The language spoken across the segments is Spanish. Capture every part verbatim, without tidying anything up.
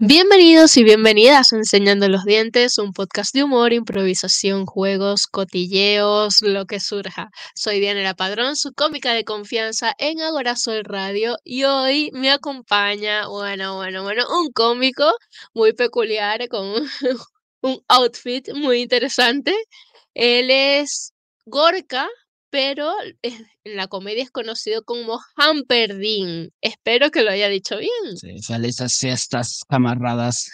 Bienvenidos y bienvenidas a Enseñando los Dientes, un podcast de humor, improvisación, juegos, cotilleos, lo que surja. Soy Dianela Padrón, su cómica de confianza en Agora Soy Radio, y hoy me acompaña, bueno, bueno, bueno, un cómico muy peculiar con un, un outfit muy interesante. Él es Gorka, pero es- en la comedia es conocido como Hamperdin. Espero que lo haya dicho bien. Sí, felices fiestas, camaradas.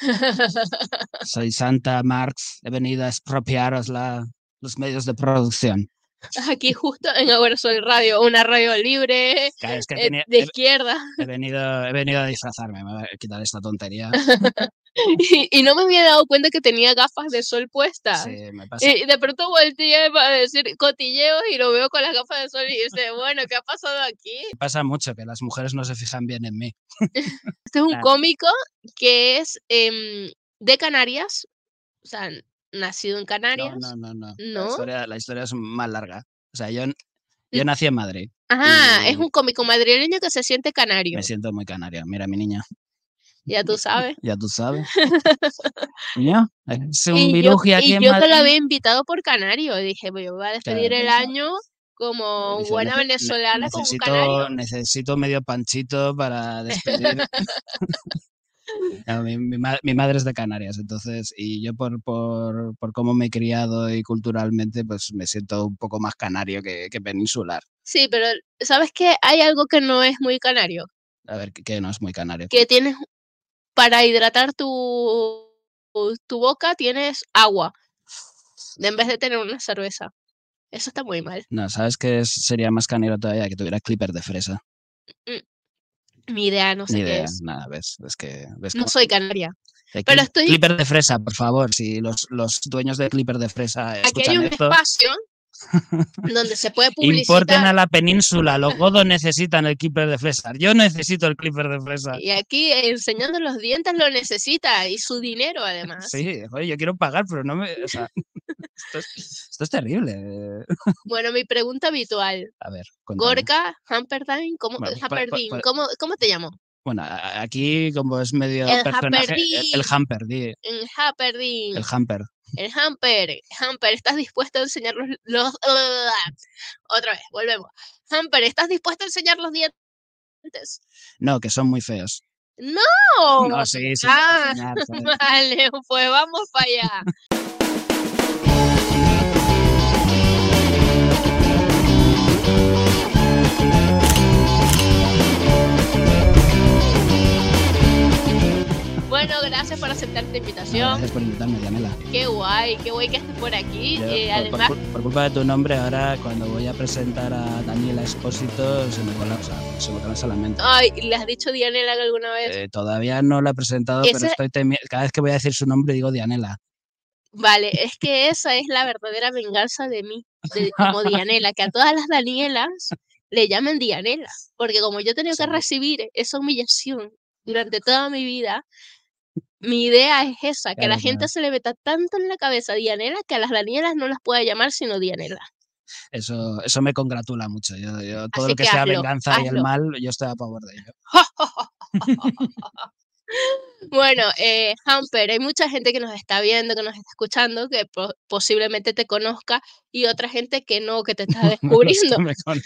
Soy Santa Marx. He venido a expropiaros la, los medios de producción. Aquí justo en Ahora Soy Radio, una radio libre, Claro, es que eh, tenía, de he, izquierda. he venido, he venido a disfrazarme. Me voy a quitar esta tontería. Y, y no me había dado cuenta que tenía gafas de sol puestas. Sí, me pasa, Y de pronto volteé para decir cotilleos y lo veo con las gafas de sol y dice, bueno, ¿qué ha pasado aquí? me pasa mucho que las mujeres no se fijan bien en mí. Este es un Claro. cómico que es em, de Canarias, o sea, nacido en No, Canarias. no, no, no. La ¿No? historia, la historia es más larga. O sea, yo, yo nací en Madrid Ajá, es y un cómico madrileño que se siente me canario, siento muy canario. Mira, mi niña, ya tú sabes. ya tú sabes. Niño, es un Y yo, viruji aquí y en yo que lo Madrid. había invitado por canario, dije, pues yo voy a despedir Claro. el año como Dice, buena "Nece- ne- venezolana con un canario". necesito, necesito medio panchito para despedir. No, mi, mi ma- mi madre es de Canarias, entonces, y yo por, por, por cómo me he criado y culturalmente, pues me siento un poco más canario que, que peninsular. Sí, pero ¿sabes qué? Hay algo que no es muy canario, A ver, que, que no es muy canario. que tienes para hidratar tu, tu boca tienes agua, en vez de tener una cerveza. Eso está muy mal. No, ¿sabes qué es- sería más canario todavía? Que tuviera clipper de fresa. Mm, Ni idea, no Ni sé qué idea, es. nada, ves, ves que, ves No cómo- soy canaria. Eh, Pero cli- estoy, Clipper de fresa, por favor, si los, los dueños de clipper de fresa aquí hay escuchan un esto. espacio donde se puede Importen publicitar. a la península, los godos necesitan el clipper de fresa. Yo necesito el clipper de fresa. Y aquí eh, enseñando los dientes lo necesita y su dinero además. Sí, joder, yo quiero pagar, pero no me. O sea, esto es, esto es terrible. Bueno, mi pregunta habitual. A ver, cuéntame. Gorka, Hamperdine, ¿cómo, Bueno, pa- pa- Hamperdine, pa- ¿cómo, cómo te llamo? bueno, a- aquí, como es medio El personaje, el, el Hamperdine, hamper, di, el Hamperdine, el hamper. el Hamper, Hamper, ¿estás dispuesto a enseñar los, los- otra vez, volvemos. Hamper, ¿estás dispuesto a enseñar los dientes? No, que son muy feos. ¡No! No, sí, sí. Ah, Enseñar, joder. vale, pues vamos para allá. Bueno, gracias por aceptar esta No, invitación. gracias por invitarme, Dianela. Qué guay, qué guay que estés por aquí. Yo, Eh, por, por además, cul- por culpa de tu nombre, ahora cuando voy a presentar a Daniela Espósito se me colapsa, se me colapsa la mente. ay, ¿le has dicho Dianela alguna vez? Eh, todavía no la he presentado, pero Ese- estoy temi- cada vez que voy a decir su nombre digo Dianela. Vale, es que esa es la verdadera venganza de mí, de, como Dianela, que a todas las Danielas le llamen Dianela, porque como yo he tenido que Sí. recibir esa humillación durante toda mi vida, mi idea es esa, que a la Claro, gente claro. se le meta tanto en la cabeza Dianela que a las Danielas no las pueda llamar sino Dianela. Eso, eso me congratula mucho. Yo, yo- todo Así lo que, que sea hazlo, venganza y el hazlo. mal, yo estoy a favor de ello. Bueno, eh, Hamper, hay mucha gente que nos está viendo, que nos está escuchando, que po- posiblemente te conozca y otra gente que no, que te está Los descubriendo. que me con-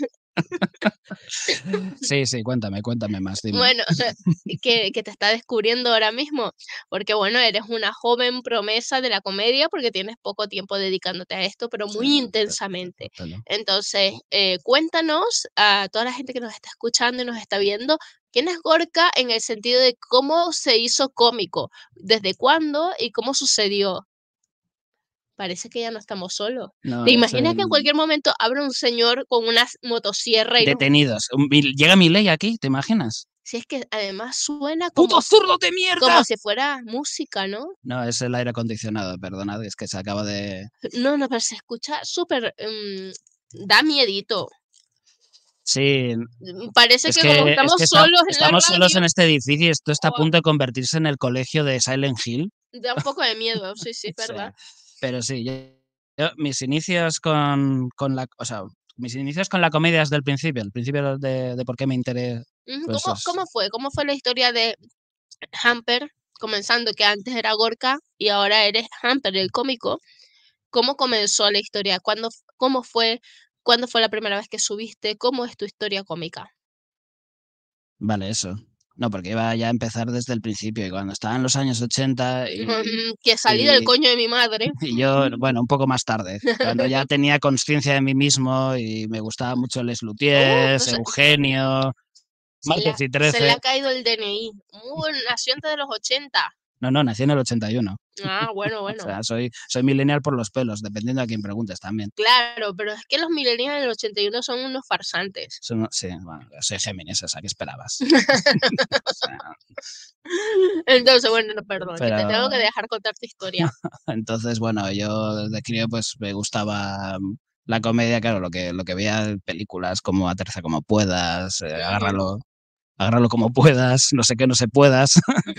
Sí, sí, cuéntame, cuéntame más, dime. Bueno, que, que te está descubriendo ahora mismo, porque bueno, eres una joven promesa de la comedia porque tienes poco tiempo dedicándote a esto, pero Sí, muy te- intensamente. te- te- te- Entonces, eh, cuéntanos a toda la gente que nos está escuchando y nos está viendo, ¿quién es Gorka en el sentido de cómo se hizo cómico? ¿Desde cuándo y cómo sucedió? Parece que ya no estamos solos. No, ¿Te es imaginas que en el- cualquier momento abra un señor con una s- motosierra y nos... Detenidos. Un- mi- Llega mi ley aquí, ¿te imaginas? Si es que además suena ¡Puto como, zurdo de mierda! como si fuera música, ¿no? No, es el aire acondicionado, perdonad, es que se acaba de... No, no, pero se escucha súper, mm, da miedito. Sí, Mm, Parece es que como que, es estamos que esta- solos en la estamos solos radio, en este edificio y esto está a oh, punto de convertirse en el colegio de Silent Hill. da un poco de miedo, sí, sí, es O sea, verdad. pero sí, yo, yo- mis inicios con, con la... O sea, mis inicios con la comedia desde el principio, el principio de, de por qué me interesa. Ujú, Pues ¿Cómo, es- cómo fue? ¿Cómo fue la historia de Hamper? comenzando que antes era Gorka y ahora eres Hamper, el cómico. ¿Cómo comenzó la historia? ¿Cuándo, f- cómo fue, cuándo fue la primera vez que subiste? ¿Cómo es tu historia cómica? Vale, eso. No, porque iba ya a empezar desde el principio y cuando estaba en los años ochenta y, Que salí del y, coño de mi madre. y yo, bueno, un poco más tarde, cuando ya tenía conciencia de mí mismo y me gustaba mucho Les Uh, Luthiers, se, Eugenio, se le, ha, Martes y se le Trece. ha caído el D N I. Uh, nació antes de los ochenta. No, no, nací en el ochenta y uno. Ah, bueno, O bueno. sea, soy, soy millennial por los pelos, dependiendo a quién preguntes también. Claro, pero es que los millennials del ochenta y uno son unos farsantes. Son- sí, bueno, soy Géminis, o sea, ¿qué esperabas? O sea, Entonces, bueno, no, perdón, que te tengo que pero dejar contar tu historia. entonces, bueno, yo desde crío pues me gustaba mm, la comedia, claro, lo que, lo que veía en películas como Aterriza como puedas, eh, Ujú. agárralo, agárralo como puedas, no sé qué, no sé puedas.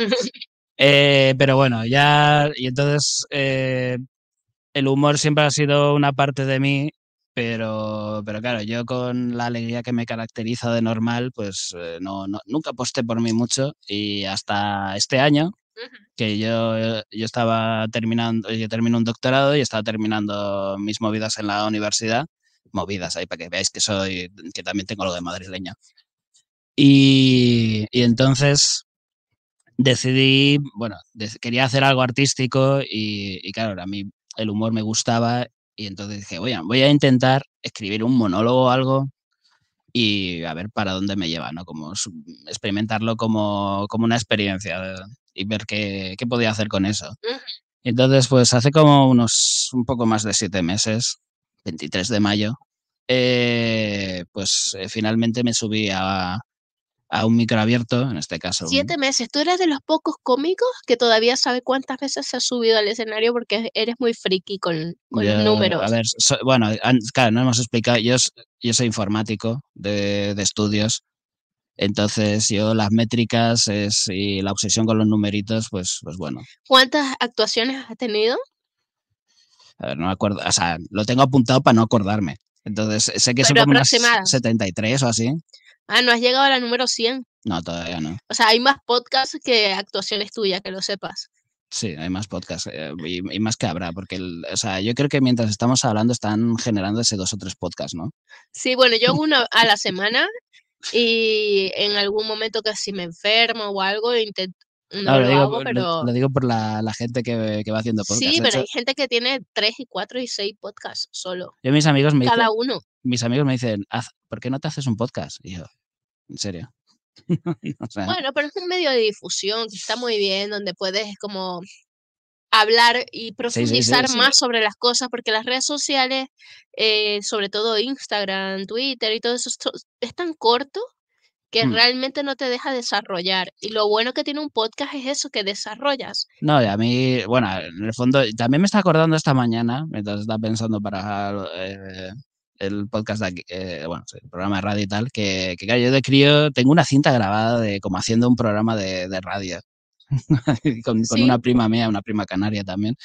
Eh, pero bueno, ya, y entonces eh, el humor siempre ha sido una parte de mí, pero, pero claro, yo con la alegría que me caracteriza de normal, pues eh, no, no- nunca aposté por mí mucho y hasta este año, Ujú. que yo, yo estaba terminando, yo termino un doctorado y estaba terminando mis movidas en la universidad, movidas ahí para que veáis que soy, que también tengo lo de madrileño. Y, y entonces decidí, bueno, de- quería hacer algo artístico y, y claro, a mí el humor me gustaba y entonces dije, voy a, voy a intentar escribir un monólogo o algo y a ver para dónde me lleva, ¿no? Como su- experimentarlo como, como una experiencia eh, y ver qué, qué podía hacer con eso. Ujú. Y entonces, pues hace como unos un poco más de siete meses, veintitrés de mayo, eh, pues eh, finalmente me subí a, a un micro abierto, en este caso Siete un, meses. Tú eres de los pocos cómicos que todavía sabe cuántas veces se ha subido al escenario porque eres muy friki con, con Yo, los a números. ver, so- bueno, an- claro, no hemos explicado, yo, s- yo soy informático de, de estudios, entonces yo las métricas es, y la obsesión con los numeritos, pues, pues bueno, ¿Cuántas actuaciones has tenido? a ver, no me acuerdo, o sea, lo tengo apuntado para no acordarme. Entonces, sé que son Pero como unas aproximadas. setenta y tres o así. Ah, no has llegado a la número cien. No, todavía no. O sea, hay más podcasts que actuaciones tuyas, que lo sepas. Sí, hay más podcasts eh, y, y más que habrá, porque el, o sea, yo creo que mientras estamos hablando están generándose dos o tres podcasts, ¿no? Sí, bueno, yo hago una a la semana y en algún momento que si me enfermo o algo, intento, no No, lo lo digo, hago, por- lo, pero lo digo por la, la gente que, que va haciendo podcasts. sí, De pero hecho, hay gente que tiene tres y cuatro y seis podcasts solo, yo mis amigos me dicen, cada uno. mis amigos me dicen, "Haz- ¿por qué no te haces un podcast?" Y yo, ¿en serio? O sea, Bueno, pero es un medio de difusión que está muy bien, donde puedes como hablar y sí, sí, sí, profundizar sí. más sobre las cosas, porque las redes sociales, eh, sobre todo Instagram, Twitter y todo eso, esto- es tan corto que Hmm. realmente no te deja desarrollar. Y lo bueno que tiene un podcast es eso, que desarrollas. No, y a mí, bueno, en el fondo, también me está acordando esta mañana, mientras estaba pensando para eh, el podcast de aquí, eh, bueno, sí, el programa de radio y tal, que, que claro, yo de crío tengo una cinta grabada de como haciendo un programa de, de radio con, con Sí, una prima mía, una prima canaria también.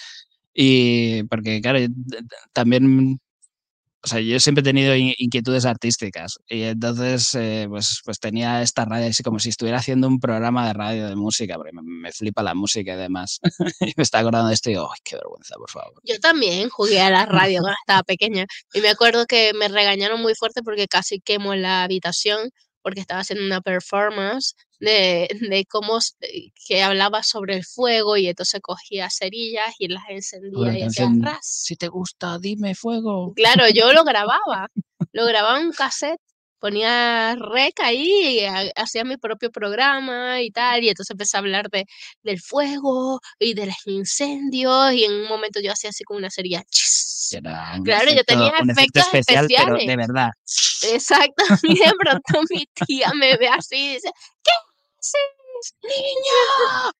Y porque, claro, yo t- t- también, o sea, yo siempre he tenido in- inquietudes artísticas y entonces, eh, pues, pues tenía esta radio así como si estuviera haciendo un programa de radio de música, porque me, me flipa la música y demás. Y me está acordando de esto y digo, ¡ay, qué vergüenza, por favor! yo también jugué a la radio cuando estaba pequeña y me acuerdo que me regañaron muy fuerte porque casi quemo la habitación porque estaba haciendo una performance de, de cómo s- eh, que hablaba sobre el fuego y entonces cogía cerillas y las Con encendía la y hacía canción, ras. si te gusta, dime fuego. Claro, yo lo grababa, lo grababa en un cassette, ponía rec ahí y ha- hacía mi propio programa y tal, y entonces empecé a hablar de, del fuego y de los incendios, y en un momento yo hacía así como una serie, Y chis. era un Claro, yo efecto, tenía un efecto efectos especial, pero especiales, de verdad. exacto, y de pronto mi tía me ve así y dice, ¿qué haces, niña?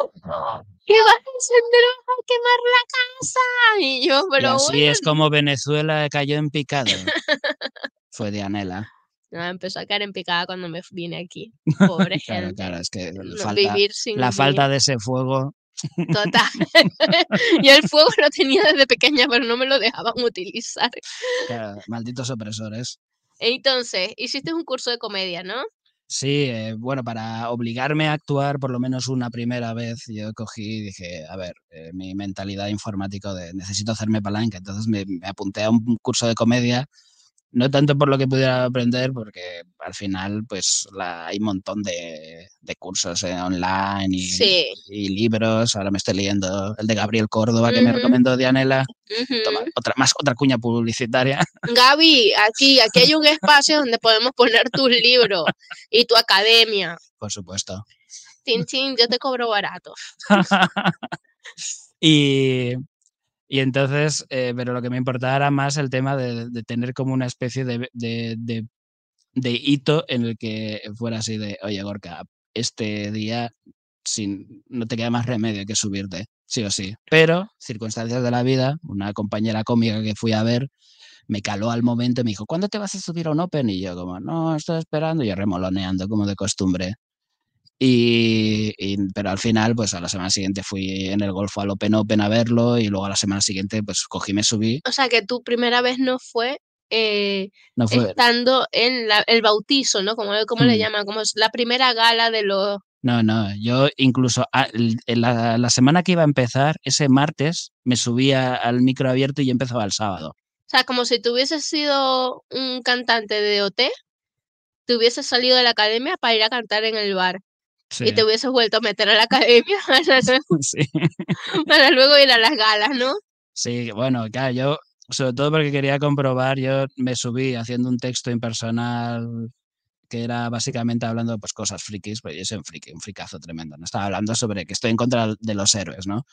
¿Qué vas a encender? ¿Vas a quemar la casa? Y yo, Y pero así es bueno. como Venezuela cayó en picado. Fue Dianela. No, empezó a caer en picada cuando me vine aquí. Pobre Claro, gente. claro, es que la No, falta, vivir la sin, sin falta de ese fuego, total. Yo el fuego lo tenía desde pequeña, pero no me lo dejaban utilizar. claro, malditos opresores. Entonces, hiciste un curso de comedia, ¿no? Sí, eh, bueno, para obligarme a actuar por lo menos una primera vez, yo cogí y dije, a ver, eh, mi mentalidad informática de necesito hacerme palanca, entonces me, me apunté a un curso de comedia. No tanto por lo que pudiera aprender, porque al final pues la, hay un montón de, de cursos eh, online y, Sí. y libros. Ahora me estoy leyendo el de Gabriel Córdoba que me Ujú, recomendó Dianela. Toma, ujú. otra, más otra cuña publicitaria. Gaby, aquí, aquí hay un espacio donde podemos poner tus libros y tu academia. Por supuesto. Tin, tin, yo te cobro barato. y, y entonces, eh, pero lo que me importaba era más el tema de, de tener como una especie de, de, de, de hito en el que fuera así de, oye, Gorka, este día sin, no te queda más remedio que subirte, sí o sí. Pero, circunstancias de la vida, una compañera cómica que fui a ver me caló al momento y me dijo, ¿cuándo te vas a subir a un Open? Y yo como, no, estoy esperando, y yo remoloneando como de costumbre. Y, y, pero al final, pues a la semana siguiente fui en el Golfo al Open Open a verlo y luego a la semana siguiente pues cogí, me subí. O sea, que tu primera vez no fue eh, No fue... estando en la, el bautizo, ¿no? Como, ¿cómo le Hmm. llaman? Como es la primera gala de los... No, no, yo incluso a, la, la semana que iba a empezar, ese martes, me subía al micro abierto y empezaba el sábado. O sea, como si tú hubieses sido un cantante de O T, te hubieses salido de la academia para ir a cantar en el bar. Sí, Y te hubieses vuelto a meter a la academia para luego, sí. para luego ir a las galas, ¿no? Sí, bueno, claro, yo, sobre todo porque quería comprobar, yo me subí haciendo un texto impersonal que era básicamente hablando de pues, cosas frikis, pues yo soy un friki, un fricazo tremendo, ¿no? Estaba hablando sobre que estoy en contra de los héroes, ¿no?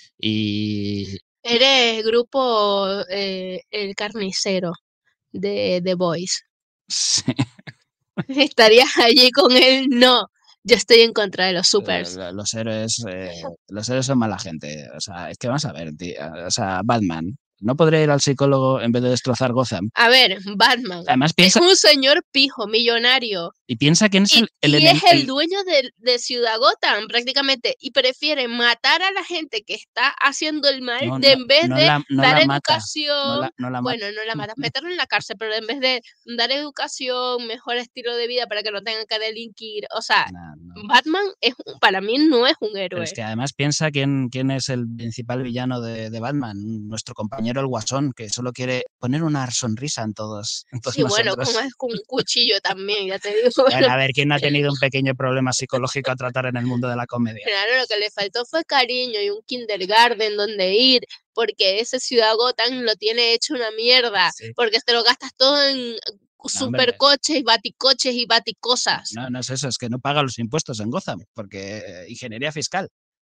Y... Eres grupo eh, El Carnicero de The Voice. Sí. ¿Estarías allí con él? No, yo estoy en contra de los supers. Los héroes, eh, los héroes son mala gente. O sea, es que vamos a ver, tío. O sea, Batman. ¿No podría ir al psicólogo en vez de destrozar Gotham? A ver, Batman Además, es piensa, un señor pijo, millonario. y piensa quién es Y, el, el, y enem- es el el- dueño de, de Ciudad Gotham prácticamente y prefiere matar a la gente que está haciendo el mal no, de no, en vez no de la, no dar la mata. No educación, la, no la mata. bueno, no la matas, meterlo en la cárcel, pero en vez de dar educación, mejor estilo de vida para que no tengan que delinquir, o sea, No, no. Batman es un- para mí no es un Pero es héroe. que además piensa quién, quién es el principal villano de, de Batman, nuestro compañero el Guasón, que solo quiere poner una sonrisa en todos, en todos Sí, bueno, con, nosotros. con un cuchillo también, ya te digo. Bueno, a ver, ¿quién no ha tenido un pequeño problema psicológico a tratar en el mundo de la comedia? Claro, lo que le faltó fue cariño y un kindergarten donde ir, porque ese Ciudad Gotham lo tiene hecho una mierda, Sí. porque te lo gastas todo en No, supercoches y baticoches y baticosas. no, no es eso, es que no paga los impuestos en Gotham, porque eh, ingeniería fiscal.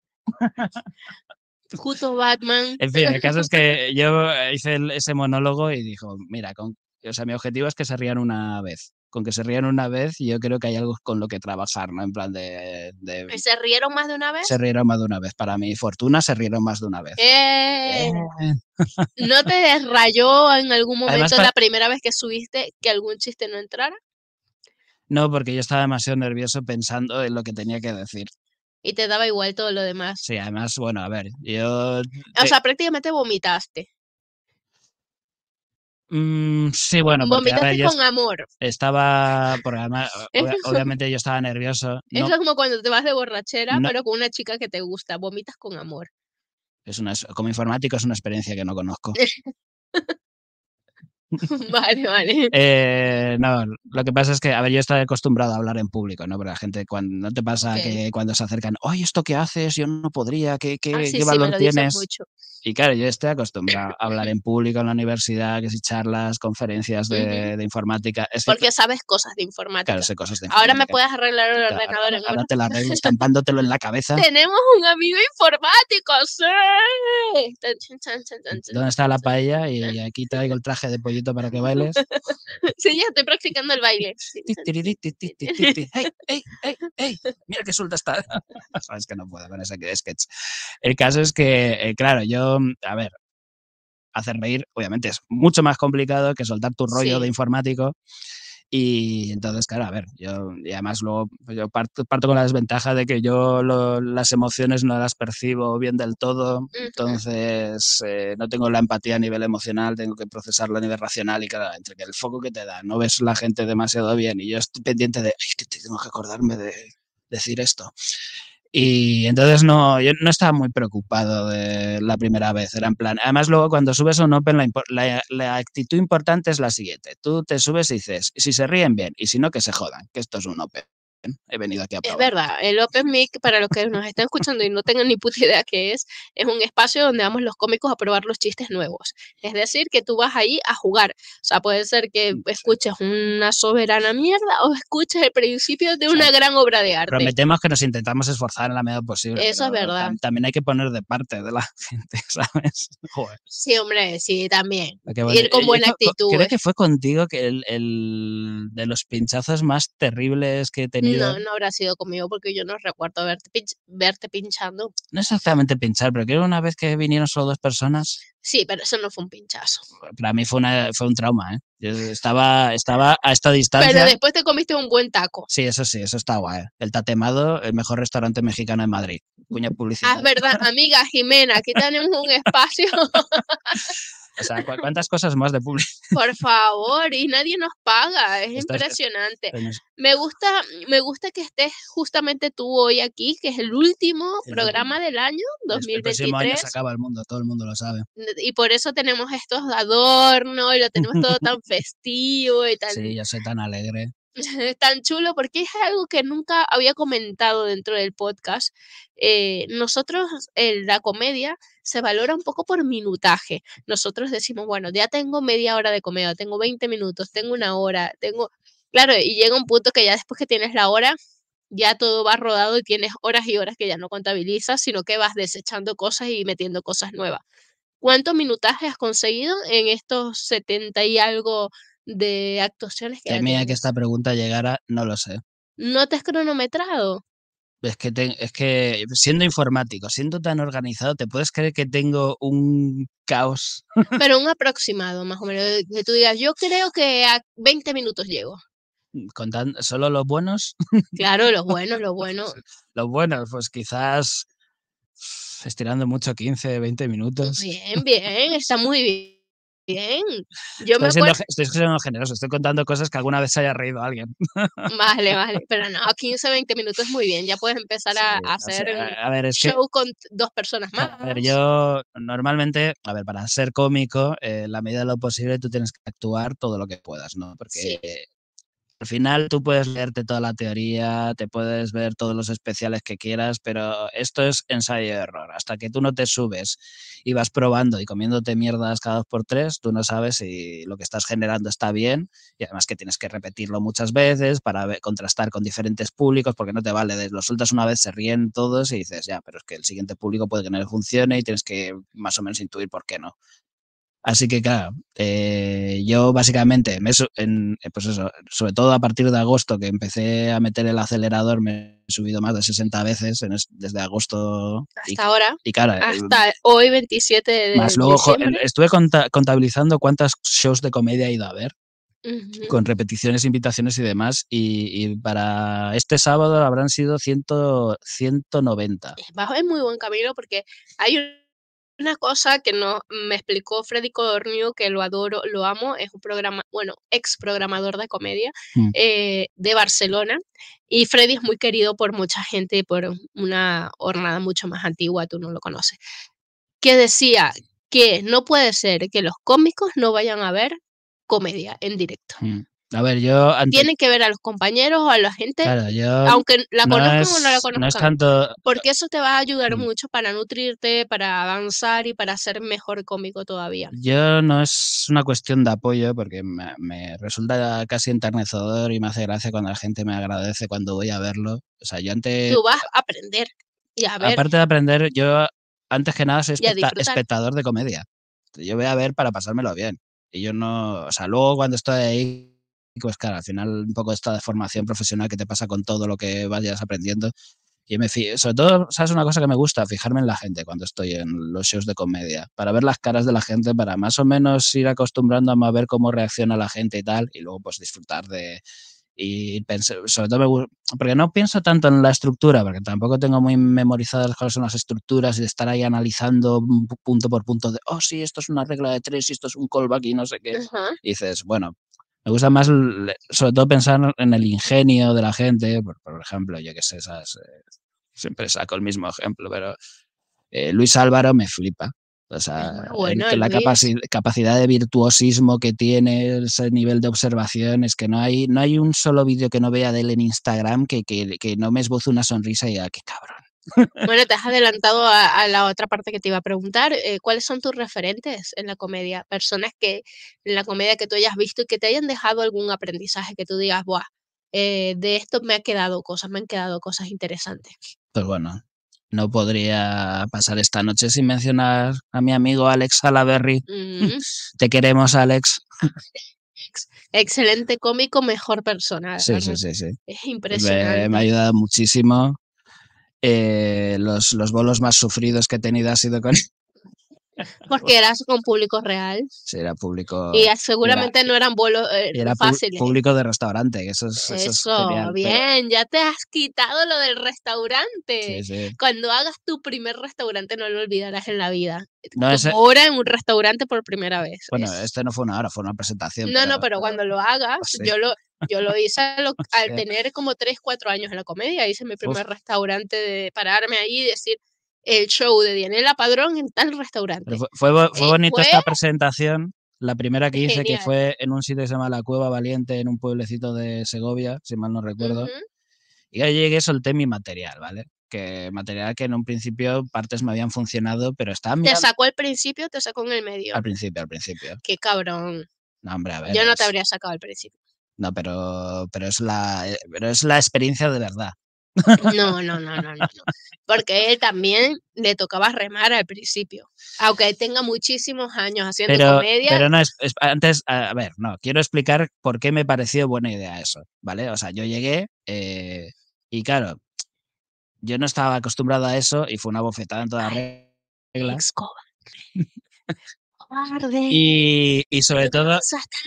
Justo Batman. En fin, el caso es que yo hice el, ese monólogo y dijo, mira, con, o sea, mi objetivo es que se rían una vez. Con que se rían una vez, yo creo que hay algo con lo que trabajar, ¿no? En plan de... de ¿Se rieron más de una se vez? rieron más de una vez. Para mi fortuna, se rieron más de una vez. Eh, Eh. ¿No te rayó en algún Además, momento pa- la primera vez que subiste que algún chiste no entrara? no, porque yo estaba demasiado nervioso pensando en lo que tenía que decir. Y te daba igual todo lo demás. Sí, además, bueno, a ver, yo... O sea, prácticamente vomitaste. Mm, sí, bueno, porque a ver, Vomitaste yo con amor. estaba, porque además, Es, obvia- obviamente yo estaba nervioso. No, eso es como cuando te vas de borrachera, no, pero con una chica que te gusta. Vomitas con amor. es una, como informático es una experiencia que no conozco. Vale, vale. Eh, no, lo que pasa es que, a ver, yo estoy acostumbrado a hablar en público, ¿no? Pero la gente, cuando no te pasa Ok. que cuando se acercan, oye, ¿esto qué haces? Yo no podría, ¿qué, Ah, qué, sí, qué sí, me valor lo dices tienes? mucho. Y claro, yo estoy acostumbrado a hablar en público en la universidad, que si charlas, conferencias Ujú. de, de informática. Es que, Porque sabes cosas de claro, informática. sé cosas de Ahora me informática. puedes arreglar el Claro, ordenador ahora, en ahora una. te la arreglo estampándotelo en la cabeza. Tenemos un amigo informático, sí. Tan, chan, chan, chan, chan, chan, ¿Dónde está la chan. paella? Y aquí traigo el traje de pollito para que bailes. Sí, ya estoy practicando el baile. Ti, tiri, ti, ti, ti, ti, ti. ¡Hey, hey, hey, hey! Mira qué suelta está. Sabes que no puedo con ese sketch. El caso es que, eh, claro, yo, a ver, hacer reír, obviamente, es mucho más complicado que soltar tu rollo de Sí. informático. Y entonces, claro, a ver, yo y además luego pues yo parto, parto con la desventaja de que yo lo, las emociones no las percibo bien del todo, Ujú. entonces eh, no tengo la empatía a nivel emocional, tengo que procesarlo a nivel racional y claro, entre que el foco que te da, no ves la gente demasiado bien y yo estoy pendiente de, ay, que tengo que acordarme de decir esto. Y entonces no, yo no estaba muy preocupado de la primera vez, era en plan, además luego cuando subes a un Open la, la, la actitud importante es la siguiente, tú te subes y dices, si se ríen bien y si no que se jodan, que esto es un Open, he venido aquí a Es probar. verdad, el Open Mic, para los que nos están escuchando y no tengan ni puta idea qué es, es un espacio donde vamos los cómicos a probar los chistes nuevos. Es decir, que tú vas ahí a jugar. O sea, puede ser que Sí. escuches una soberana mierda o escuches el principio de O sea, una gran obra de arte. prometemos que nos intentamos esforzar en la medida posible, Eso es pero verdad. tam también hay que poner de parte de la gente, ¿sabes? Joder. Sí, hombre, sí, también. Qué bueno. Ir con buena actitud. Creo que fue contigo que el, el de los pinchazos más terribles que he tenido. No, no habrá sido conmigo porque yo no recuerdo verte, pinch- verte pinchando. No exactamente pinchar, pero creo que una vez que vinieron solo dos personas, Sí, pero eso no fue un pinchazo. para mí fue, una, fue un trauma, ¿eh? Yo estaba, estaba a esta Pero distancia. después te comiste un buen taco. Sí, eso sí, eso está guay. El Tatemado, el mejor restaurante mexicano en Madrid. Cuña Ah, es publicitaria. verdad, amiga Jimena, aquí tenemos un espacio. O sea, ¿cu- ¿cuántas cosas más de publicidad? Por favor, y nadie nos paga, es Esto es- impresionante. en es- Me gusta, me gusta que estés justamente tú hoy aquí, que es el último el- programa del año el- el próximo año se dos mil veintitrés, acaba el mundo, todo el mundo lo sabe. y por eso tenemos estos adornos y lo tenemos todo tan festivo y tan, Sí, yo soy tan alegre. tan chulo, porque es algo que nunca había comentado dentro del podcast. Eh, nosotros, en la comedia, se valora un poco por minutaje. Nosotros decimos, bueno, ya tengo media hora de comedia, tengo veinte minutos, tengo una hora, tengo... Claro, y llega un punto que ya después que tienes la hora, ya todo va rodado y tienes horas y horas que ya no contabilizas, sino que vas desechando cosas y metiendo cosas nuevas. ¿Cuánto minutaje has conseguido en estos setenta y algo de actuaciones que ya Temía que tienes? esta pregunta llegara, no lo sé. ¿No te has cronometrado? Es que, te- es que siendo informático, siendo tan organizado, ¿te puedes creer que tengo un caos? Pero un aproximado, más o menos, de que tú digas, yo creo que a veinte minutos llego. Contando solo los buenos. Claro, lo bueno, lo bueno. Los buenos, pues quizás estirando mucho quince, veinte minutos. Bien, bien, está muy bien. Yo me Estoy siendo, acuerdo, ge- estoy siendo generoso, estoy contando cosas que alguna vez se haya reído alguien. vale, vale, pero no, quince, veinte minutos es muy bien, ya puedes empezar Sí, a, a o sea, hacer un a ver, es que show con t- dos personas a ver, más. yo normalmente, a ver, para ser cómico, eh, en la medida de lo posible tú tienes que actuar todo lo que puedas, ¿no? Sí, Porque al final tú puedes leerte toda la teoría, te puedes ver todos los especiales que quieras, pero esto es ensayo y error. Hasta que tú no te subes y vas probando y comiéndote mierdas cada dos por tres, tú no sabes si lo que estás generando está bien y además que tienes que repetirlo muchas veces para ver- contrastar con diferentes públicos porque no te vale, de- lo sueltas una vez, se ríen todos y dices, ya, pero es que el siguiente público puede que no le funcione y tienes que más o menos intuir por qué no. Así que, claro, eh, yo básicamente, me, su- en, eh, pues eso, sobre todo a partir de agosto, que empecé a meter el acelerador, me he subido más de sesenta veces en es- desde agosto. Y, hasta ahora, y claro, eh, hasta hoy veintisiete de más luego jo, diciembre. estuve conta- contabilizando cuántas shows de comedia he ido a ver, Ujú. con repeticiones, invitaciones y demás. Y, y para este sábado habrán sido cien, ciento noventa. Vas en muy buen camino porque hay una cosa que no me explicó Freddy Codornio, que lo adoro, lo amo, es un programa, bueno, ex programador de comedia Mm. eh, de Barcelona, y Freddy es muy querido por mucha gente por una hornada mucho más antigua, tú no lo conoces, que decía que no puede ser que los cómicos no vayan a ver comedia en directo. Mm. A ver, yo ante, Tienen que ver a los compañeros o a la gente, claro, yo aunque la no conozcan o no la es, no es conozcan. tanto. Porque eso te va a ayudar Mm. mucho para nutrirte, para avanzar y para ser mejor cómico todavía. Yo no es una cuestión de apoyo porque me, me resulta casi enternecedor y me hace gracia cuando la gente me agradece cuando voy a verlo. O sea, yo antes, Tú vas a aprender y a ver aparte de aprender, yo antes que nada soy y a especta- disfrutar. espectador de comedia. Yo voy a ver para pasármelo bien. Y yo no, o sea, luego cuando estoy ahí, pues claro, al final un poco esta formación profesional que te pasa con todo lo que vayas aprendiendo, Y me fijo, sobre todo, ¿sabes una cosa que me gusta? Fijarme en la gente cuando estoy en los shows de comedia, para ver las caras de la gente, para más o menos ir acostumbrándome a ver cómo reacciona la gente y tal, y luego pues disfrutar de... Y pensé, sobre todo me gusta, porque no pienso tanto en la estructura, porque tampoco tengo muy memorizadas cuáles son las estructuras y de estar ahí analizando punto por punto de, oh sí, esto es una regla de tres y esto es un callback y no sé qué. Ajá. Y dices, bueno, me gusta más, sobre todo, pensar en el ingenio de la gente. Por, por ejemplo, yo qué sé, esas, eh, siempre saco el mismo ejemplo, pero eh, Luis Álvaro me flipa. O sea, Es muy el, bueno, que la Luis. capaci capacidad de virtuosismo que tiene, ese nivel de observación, es que no hay, no hay un solo vídeo que no vea de él en Instagram que, que, que no me esboce una sonrisa y diga, qué cabrón. Bueno, te has adelantado a, a la otra parte que te iba a preguntar. Eh, ¿cuáles son tus referentes en la comedia? Personas que en la comedia que tú hayas visto y que te hayan dejado algún aprendizaje, que tú digas, buah, eh, de esto me ha quedado cosas, me han quedado cosas interesantes. Pues bueno, no podría pasar esta noche sin mencionar a mi amigo Alex Salaberry. Mm, Te queremos, Alex. ex- excelente cómico, mejor persona, Sí, sí, realmente. sí, sí. Es Me, me ha impresionante. ayudado muchísimo. Eh, los, los bolos más sufridos que he tenido ha sido con... Porque eras con público real Sí, era público... y ah, Y era, seguramente no eran vuelos eh, y era pu- fáciles. público de restaurante, que eso es, eso es Eso, genial. Pero bien, ya te has quitado lo del sí, restaurante. sí. Cuando hagas tu primer restaurante no lo olvidarás en la vida. No, Tu ese, hora en un restaurante por primera vez. bueno, Es... este no fue una hora, fue una presentación, No, pero... no, pero cuando lo hagas, Sí, yo lo, yo lo hice a lo- al hostia. tener como tres cuatro años en la comedia. Hice mi Uf, primer restaurante de pararme ahí y decir el show de Dianela Padrón en tal pero restaurante. fue, fue, bo- fue Y bonito fue esta presentación. La primera que hice, que genial. fue en un sitio que se llama La Cueva Valiente, en un pueblecito de Segovia, si mal no recuerdo. Ujú. Y ahí llegué, solté mi material, ¿vale? Que material que en un principio partes me habían funcionado, pero estaba Te mirando sacó al principio, te sacó en el medio. al principio, al principio. Qué cabrón. No, hombre, a ver, Yo no te es... habría sacado al principio. No, pero, pero, es la, eh, pero es la experiencia de verdad. No, no, no, no, no, no. Porque él también le tocaba remar al principio. Aunque él tenga muchísimos años haciendo Pero, comedia, pero no es, es- antes, a, a ver, no, quiero explicar por qué me pareció buena idea eso, ¿vale? O sea, yo llegué eh, y claro, yo no estaba acostumbrado a eso y fue una bofetada en toda regla. Alex cobarde, cobarde. Y, y sobre ¿Qué todo, pasa? Hasta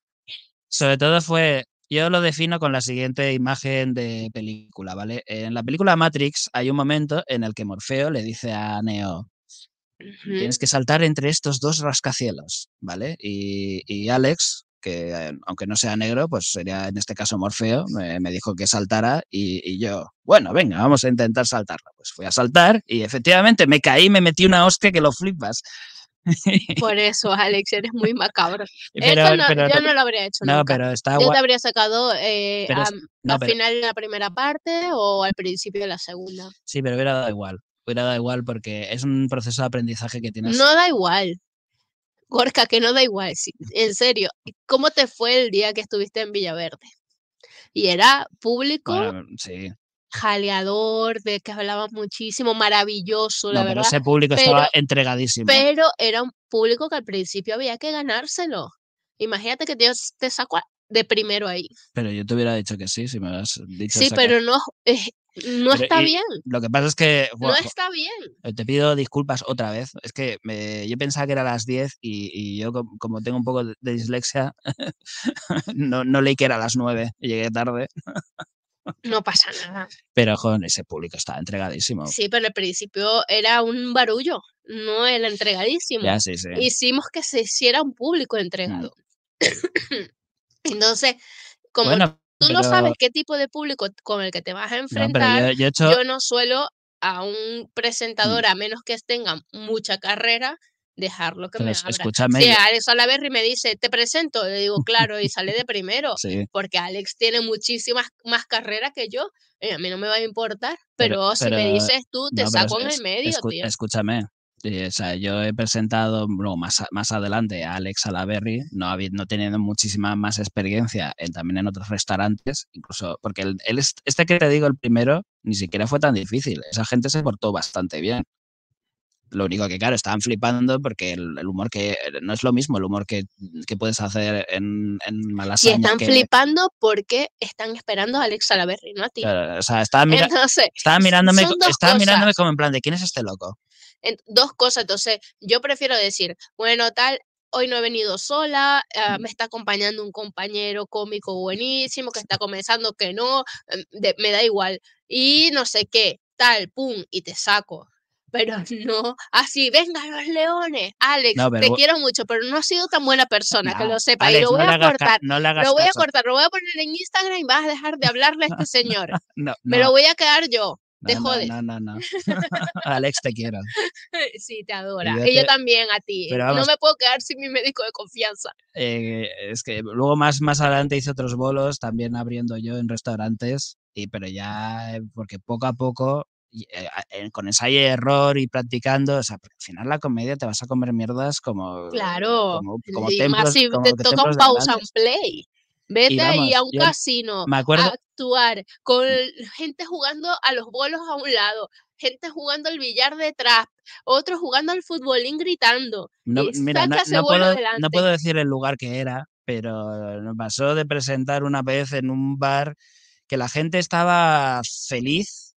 sobre todo fue, yo lo defino con la siguiente imagen de película, ¿vale? En la película Matrix hay un momento en el que Morfeo le dice a Neo, luego. tienes que saltar entre estos dos rascacielos, ¿vale? Y, y Alex, que eh, aunque no sea negro, pues sería en este caso Morfeo, me, me dijo que saltara y, y yo, bueno, venga, vamos a intentar saltarlo. Pues fui a saltar y efectivamente me caí, me metí una hostia que lo flipas. Por eso, Alex, eres muy macabro. Eso pero, no, pero, yo no lo habría hecho no, nunca. pero está Yo guay. te habría sacado eh, Pero, a- no, al pero final de la primera parte o al principio de la segunda. sí, pero hubiera dado igual. Hubiera dado igual porque es un proceso de aprendizaje que tienes. No da igual. Gorka, que no da igual, sí, en serio, ¿cómo te fue el día que estuviste en Villaverde? Y era público Bueno, sí. jaleador, de que hablaba muchísimo, maravilloso, la No, pero verdad, ese público pero estaba entregadísimo. pero era un público que al principio había que ganárselo. Imagínate que Dios te sacó a de primero ahí. Pero yo te hubiera dicho que sí, si me hubieras dicho Sí, esa ca- pero no, eh, no Pero está y bien, lo que pasa es que, no buah, jo, está bien. eh, te pido disculpas otra vez. Es que me, yo pensaba que era a las diez y, y yo com- como tengo un poco de, de dislexia, no, no leí que era a las nueve y llegué tarde. No pasa nada. Pero, joder, ese público estaba entregadísimo. Sí, pero al principio era un barullo, no era entregadísimo. Ya, sí, sí. Hicimos que se hiciera un público Mm. entregado. Entonces, como Bueno, tú no pero, sabes qué tipo de público con el que te vas a no, pero enfrentar, yo, yo he hecho... yo no suelo a un Mm, presentador, a menos que tenga mucha carrera, dejarlo que pero me es- abra. escúchame, Si yo- Alex Salaverry me dice, te presento, le digo, claro, y sale de primero, sí, porque Alex tiene muchísimas más carrera que yo, y a mí no me va a importar, pero, pero si me pero, dices tú, te no, pero es- saco en el es- medio, escu- tío. escúchame. Sí, o sea, yo he presentado luego más, a- más adelante a Alex Salaberry, no, habi- no teniendo muchísima más experiencia en, también en otros restaurantes, incluso porque el, el est- este que te digo, el primero, ni siquiera fue tan difícil. Esa gente se portó bastante bien. Lo único que, claro, estaban flipando porque el, el humor que... No es lo mismo el humor que, que puedes hacer en, en Y Malasaña están que... flipando porque están esperando a Alex Salaberry, no a ti. Claro, o sea, estaban, mira, Entonces, estaban mirándome, son dos estaban mirándome cosas. como en plan de ¿quién es este loco? En- dos cosas. Entonces, yo prefiero decir, bueno, tal, hoy no he venido sola, ah, me está acompañando un compañero cómico buenísimo que está comenzando que no, em, de- me da igual. Y no sé qué, tal, pum, y te saco. Pero no, así, vengan los leones. Alex, No, te pero... quiero mucho, pero no has sido tan buena persona, que No, lo sepa. Y Alex, lo voy no le a hagas, ca- cortar, no le hagas lo voy a caso. cortar, lo voy a poner en Instagram y vas a dejar de hablarle a este señor. No, Me no, lo voy a quedar yo. Te no, no, jodes. no, no, no. Alex, te quiero. Sí, te Y adora. yo Y yo te... también a ti. Pero No vamos, me puedo quedar sin mi médico de confianza. eh, es que luego más, más adelante hice otros bolos, también abriendo yo en restaurantes, y, pero ya, eh, porque poco a poco, y, eh, eh, con ensayo y error y practicando, o sea, porque al final la comedia te vas a comer mierdas como, Claro. como, como Y más templos, si te como que toca un templos de pause and grandes. play. Y Vete ahí a vamos, un yo casino me a acuerdo, actuar con gente jugando a los bolos a un lado, gente jugando al billar detrás, otros jugando al futbolín gritando. no, Y mira, no, saca ese no bolo puedo, no adelante. puedo decir el lugar que era, pero me pasó de presentar una vez en un bar que la gente estaba feliz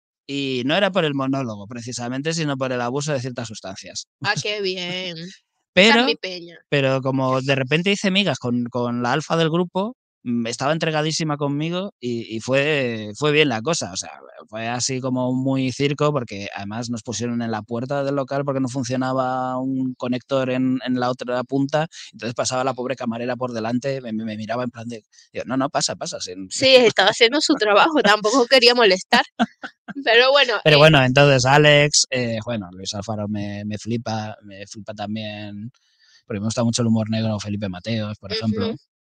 y no era por el monólogo precisamente, sino por el abuso de ciertas sustancias. Ah, qué bien. Esa es mi Pero, peña. pero como de repente hice migas con, con la alfa del grupo, mm, estaba entregadísima conmigo y, y fue, fue bien la cosa. O sea, fue así como muy circo porque además nos pusieron en la puerta del local porque no funcionaba un conector en, en la otra punta. Entonces pasaba la pobre camarera por delante, me, me miraba en plan de, digo, no, no, pasa, pasa. Sin... Sí, estaba haciendo su trabajo, tampoco quería molestar. Pero bueno, Pero eh, bueno, entonces Alex, eh, bueno, Luis Alfaro me, me flipa, me flipa también, porque me gusta mucho el humor negro, Felipe Mateos, por ejemplo. ujú.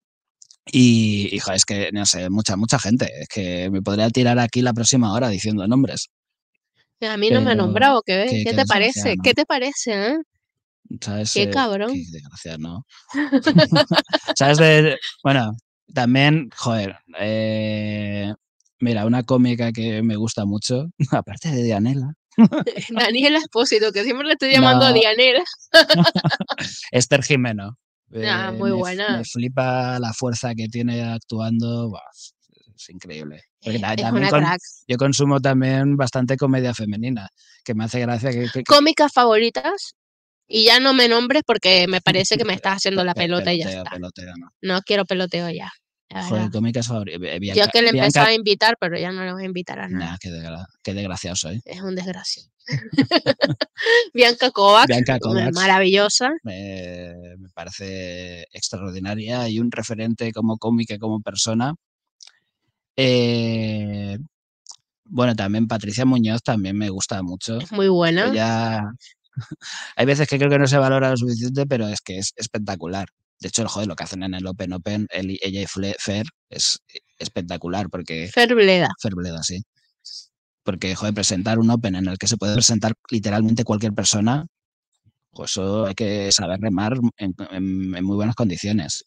Y, hijo, es que, no sé, mucha, mucha gente. Es que me podría tirar aquí la próxima hora diciendo nombres. A mí no me ha Pero nombrado, ¿qué ves? qué, ¿Qué qué te desgraciado, parece? ¿no? ¿Qué te parece, eh? ¿Sabes? Qué Eh, qué cabrón. desgraciado, ¿no? ¿Sabes? De, bueno, también, joder, eh, mira, una cómica que me gusta mucho, aparte de Dianela. Daniela Espósito, que siempre le estoy llamando No, Dianela. Esther Jimeno. Ah, Eh, muy me, buena. me flipa la fuerza que tiene actuando. Buah, es increíble. Porque ta- Es también una con, crack. yo consumo también bastante comedia femenina, que me hace gracia que... que- que- Cómicas favoritas. Y ya no me nombres porque me parece que me estás haciendo pe- la pe- pelota y ya peloteo, está. peloteo, ¿no? No quiero peloteo ya. La Joder, verdad. cómicas favoritas. Yo Bianca, que le Bianca, empezaba a invitar, pero ya no le voy a invitar a nah, nada. qué, desgra- qué desgraciado soy. Es un desgracio. Bianca Kovacs, Bianca Kovacs maravillosa. me, me parece extraordinaria y un referente como cómica y como persona. Eh, Bueno, también Patricia Muñoz también me gusta mucho. Es muy buena. Ella, hay veces que creo que no se valora lo suficiente, pero es que es espectacular. De hecho, joder, lo que hacen en el Open Open, él y- ella y Fle- Fer, es espectacular, porque Fer Bleda. Fer Bleda, sí. Porque, joder, presentar un Open en el que se puede presentar literalmente cualquier persona, pues eso hay que saber remar en, en- en muy buenas condiciones.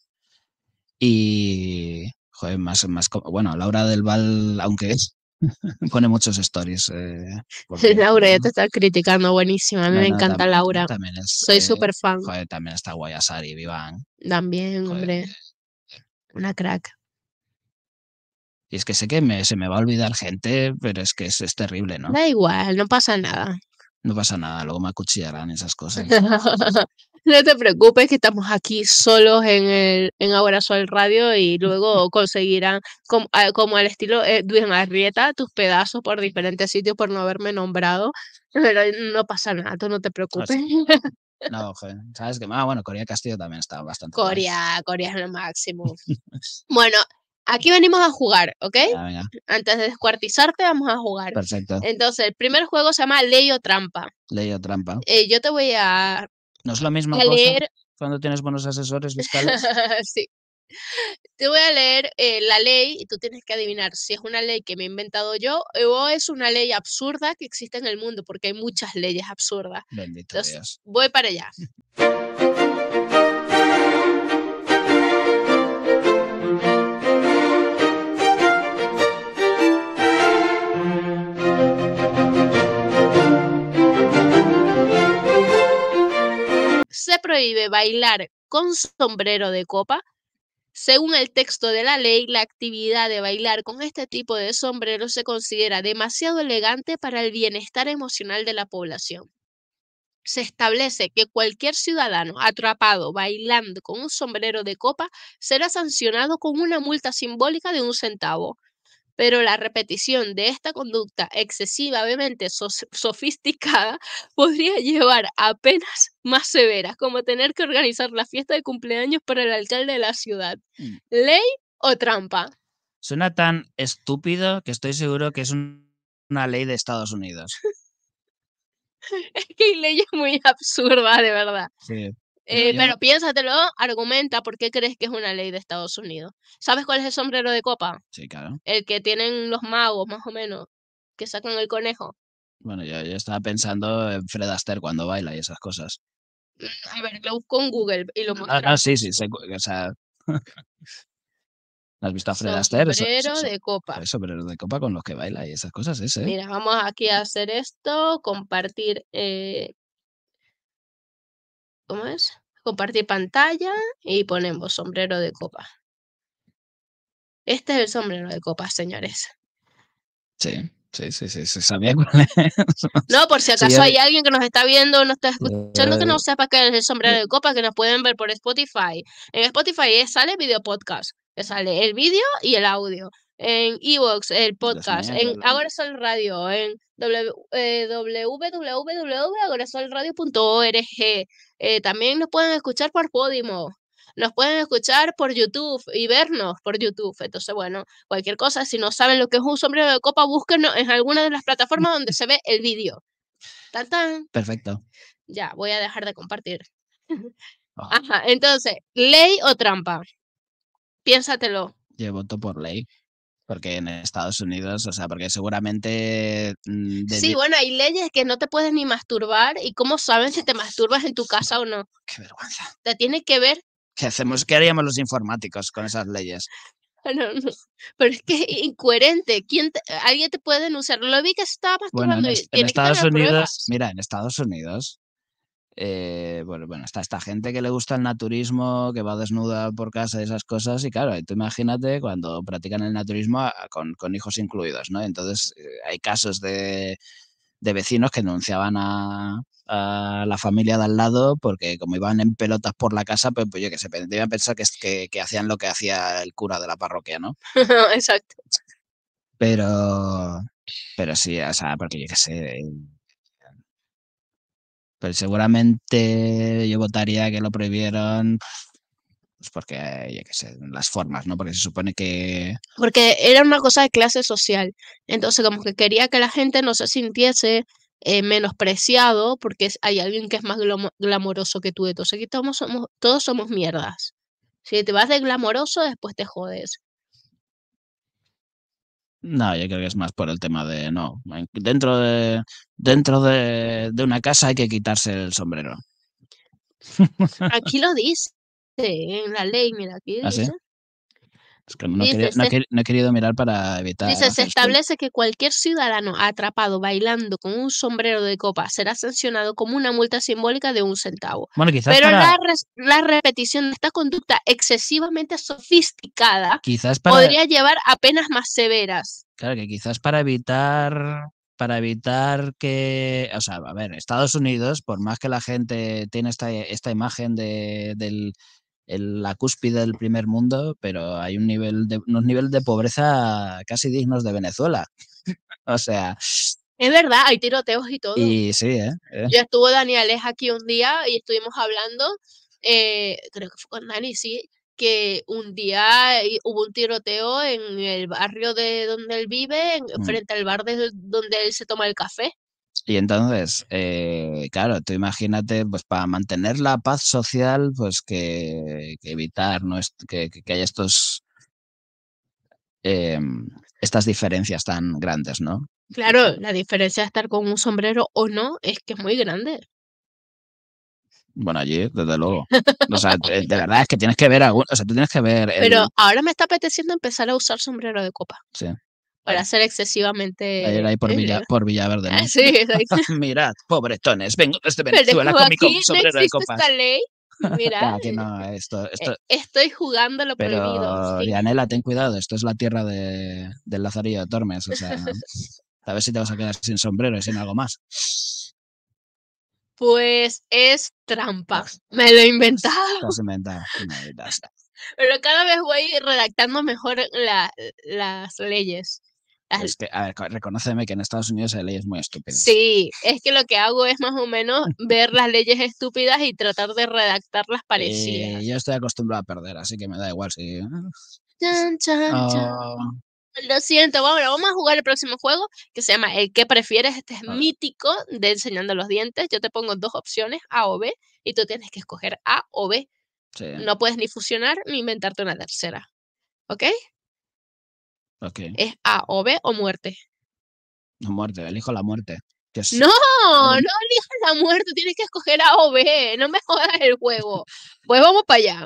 Y, joder, más, más, co- bueno, Laura del Val, aunque es, pone muchos stories. Eh, porque, Laura, joder, ya te está criticando, buenísima. A mí no, me no, encanta tam- Laura. también es, Soy eh, súper fan. joder, también está Guayasari, Vivan, También, joder. hombre, una crack. Y es que sé que me, se me va a olvidar gente, pero es que es, es terrible, ¿no? Da igual, no pasa nada. No pasa nada, luego me acuchillarán esas cosas. No te preocupes que estamos aquí solos en el en Abrazo al Radio y luego conseguirán como, a- como al estilo eh, Edwin Arrieta tus pedazos por diferentes sitios por no haberme nombrado. Pero no pasa nada, tú no te O preocupes. sea, no, joder, ¿sabes qué? Ah, bueno, Corea Castillo también está bastante guay. Corea, Corea es lo máximo. Bueno, aquí venimos a jugar, ¿ok? Venga, venga, Antes de descuartizarte, vamos a jugar. perfecto. Entonces, el primer juego se llama Ley o Trampa. Ley o trampa. Eh, yo te voy a, ¿No es la misma a cosa leer. cuando tienes buenos asesores fiscales? Sí. Te voy a leer eh, la ley y tú tienes que adivinar si es una ley que me he inventado yo o es una ley absurda que existe en el mundo, porque hay muchas leyes absurdas. Bendito Entonces, Dios. voy para allá. prohíbe bailar con sombrero de copa. Según el texto de la ley, la actividad de bailar con este tipo de sombrero se considera demasiado elegante para el bienestar emocional de la población. Se establece que cualquier ciudadano atrapado bailando con un sombrero de copa será sancionado con una multa simbólica de un centavo. Pero la repetición de esta conducta excesivamente sos- sofisticada podría llevar a penas más severas, como tener que organizar la fiesta de cumpleaños para el alcalde de la ciudad. Mm. ¿Ley o trampa? Suena tan estúpido que estoy seguro que es un- una ley de Estados Unidos. Es que hay leyes muy absurdas, de verdad. Sí. Pero Eh, yo, pero piénsatelo, argumenta por qué crees que es una ley de Estados Unidos. ¿Sabes cuál es el sombrero de copa? sí, claro. El que tienen los magos, más o menos, que sacan el conejo. Bueno, yo, yo estaba pensando en Fred Astaire cuando baila y esas cosas. Mm, A ver, lo busco en Google y lo No, no, mostramos. sí, sí, sé cu- o sea, ¿no has visto a Fred Astaire? Eso, eso, Sombrero eso, de copa. eso, pero de copa con los que baila y esas cosas, ese. Mira, vamos aquí a hacer esto, compartir, eh, ¿cómo es? Compartir pantalla y ponemos sombrero de copa. Este es el sombrero de copa, señores. Sí, sí, sí, sí, sí, sabía cuál es. No, por si Sí, acaso yo- hay alguien que nos está viendo o nos está escuchando que yo- no sepa qué es el sombrero de copa, que nos pueden ver por Spotify. En Spotify es- sale video podcast, que sale el vídeo y el audio. En Evox, el Dios podcast. mío, En pero- Agorasol Radio, en w, eh, w w w punto agorasolradio punto org. Eh, también nos pueden escuchar por Podimo. Nos pueden escuchar por YouTube y vernos por YouTube. Entonces, bueno, cualquier cosa, si no saben lo que es un sombrero de copa, búsquenos en alguna de las plataformas donde se ve el vídeo. Tan, tan. Perfecto. Ya, voy a dejar de compartir. Oh, Ajá, entonces, ¿ley o trampa? Piénsatelo. yo voto por ley. Porque en Estados Unidos, o sea, porque seguramente mm, Sí, debi- bueno, hay leyes que no te puedes ni masturbar y cómo saben si te masturbas en tu casa o no. Qué vergüenza. Te tiene que ver. ¿Qué hacemos? ¿Qué haríamos los informáticos con esas leyes? No, no. Pero es que es incoherente. ¿Quién te- alguien te puede denunciar? Lo vi que se estaba Bueno, en, masturbando y es- en tienes que Estados tener Unidos, pruebas. mira, en Estados Unidos, eh, bueno, bueno, está esta gente que le gusta el naturismo, que va desnuda por casa y esas cosas, y claro, y tú imagínate cuando practican el naturismo a- con, con hijos incluidos, ¿no? Entonces, eh, hay casos de, de vecinos que denunciaban a, a la familia de al lado porque como iban en pelotas por la casa, pues, pues yo que sé, debían pensar que, es- que, que hacían lo que hacía el cura de la parroquia, ¿no? Exacto. Pero, pero sí, o sea, porque yo qué sé, eh, pero seguramente yo votaría que lo prohibieron, pues porque, yo qué sé, las formas, ¿no? Porque se supone que, Porque era una cosa de clase social. Entonces, como que quería que la gente no se sintiese eh, menospreciado porque es- hay alguien que es más glamo- glamoroso que tú. Entonces, aquí todos somos, todos somos mierdas. Si te vas de glamoroso, después te jodes. no, yo creo que es más por el tema de, no, en- dentro de, dentro de, de una casa hay que quitarse el sombrero. Aquí lo dice, en la ley, mira, aquí ¿Ah, sí? dice. Es que no, he Dice, querido- no he se, queri- no he querido mirar para evitar dice, se hacer spoiler. establece que cualquier ciudadano atrapado bailando con un sombrero de copa será sancionado como una multa simbólica de un centavo. Bueno, quizás Pero para, la, res- la repetición de esta conducta excesivamente sofisticada quizás para, podría llevar a penas más severas. claro, que quizás para evitar, para evitar que, o sea, a ver, Estados Unidos, por más que la gente tiene esta, esta imagen de, del el- la cúspide del primer mundo, pero hay un nivel de, unos niveles de pobreza casi dignos de Venezuela. O sea, Es verdad, hay tiroteos y todo. y sí, ¿eh? ¿Eh? Ya estuvo Daniel aquí un día y estuvimos hablando, eh, creo que fue con Dani, sí, que un día eh, hubo un tiroteo en el barrio de donde él vive, en- Mm. frente al bar de donde él se toma el café. Y entonces, eh, claro, tú imagínate, pues para mantener la paz social, pues que, que evitar, ¿no? Est- que, que- que haya estos, em, estas diferencias tan grandes, ¿no? Claro, la diferencia de estar con un sombrero o no es que es muy grande. Bueno, allí, desde luego. O sea, de, de verdad es que tienes que ver algún, o sea, tú tienes que ver el, Pero ahora me está apeteciendo empezar a usar sombrero de copa sí, para ser ayer excesivamente... ahí por, Villa, eh, por Villaverde, ¿no? ah, sí, exacto. Mirad, pobretones, vengo desde Pero es Venezuela como con mi aquí com- no sombrero de existe copas. esta ley. Mira, Claro, que no, esto, eh, esto, estoy jugando lo prohibido, pero fin. Dianela, ten cuidado, esto es la tierra de, del Lazarillo de Tormes, o sea, a ver si te vas a quedar sin sombrero y sin algo más. Pues es trampa, me lo he Te inventado, has inventado. Maldita sea. pero cada vez voy redactando mejor la las leyes. Las Es que, a ver, co- reconóceme que en Estados Unidos hay leyes muy estúpidas. Sí, es que lo que hago es más o menos ver las leyes estúpidas y tratar de redactarlas Eh, parecidas. yo estoy acostumbrado a perder, así que me da igual si... Chan, chan, chan. Oh, Lo siento, bueno, vamos a jugar el próximo juego que se llama El que prefieres. Este es ah, mítico de Enseñando los Dientes. Yo te pongo dos opciones, A o B, y tú tienes que escoger A o B. sí, No puedes ni fusionar ni inventarte una tercera. ¿Ok? ok. Es A o B o muerte. La muerte, elijo la muerte. Que es, No, no um, elijas la muerte, tienes que escoger A o B. No me jodas el juego. Pues vamos para allá.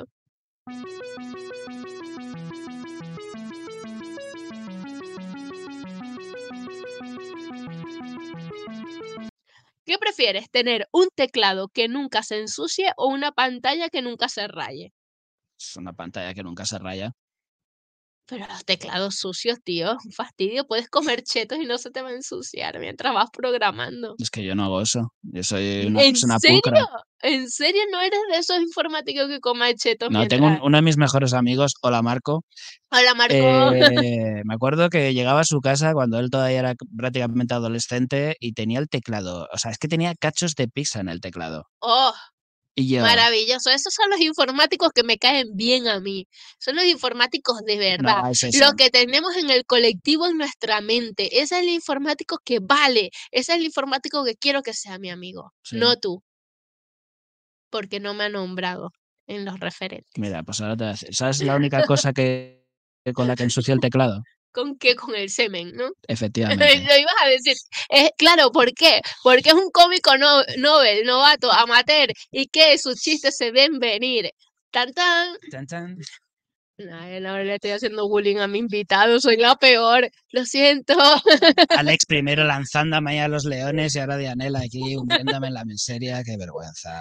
¿Qué prefieres? ¿Tener un teclado que nunca se ensucie o una pantalla que nunca se raye? es una pantalla que nunca se raya. Pero los teclados sucios, tío, es un fastidio. Puedes comer chetos y no se te va a ensuciar mientras vas programando. Es que yo no hago eso. Yo soy una ¿En persona serio? pulcra. ¿En serio no eres de esos informáticos que comen chetos No, tengo un- mientras... uno de mis mejores amigos, hola Marco. Hola, Marco. eh, me acuerdo que llegaba a su casa cuando él todavía era prácticamente adolescente y tenía el teclado. O sea, es que tenía cachos de pizza en el teclado. Oh, Y yo, maravilloso. Esos son los informáticos que me caen bien a mí. Son los informáticos de no verdad. hagáis eso. Lo que tenemos en el colectivo en nuestra mente. Ese es el informático que vale. Ese es el informático que quiero que sea mi amigo. Sí. No tú. Porque no me ha nombrado en los referentes. Mira, pues ahora te voy a decir. ¿Sabes la única cosa que con la que ensució el teclado? ¿Con qué? Con el semen, ¿no? Efectivamente. Lo ibas a decir. Eh, claro, ¿por qué? Porque es un cómico no, Nobel, novato, amateur, y que sus chistes se ven venir. Tan tan. Chan, chan. Ay, ahora le estoy haciendo bullying a mi invitado, soy la peor. Lo siento. Alex primero lanzándome ahí a los leones y ahora Dianela aquí hundiéndome en la miseria. Qué vergüenza.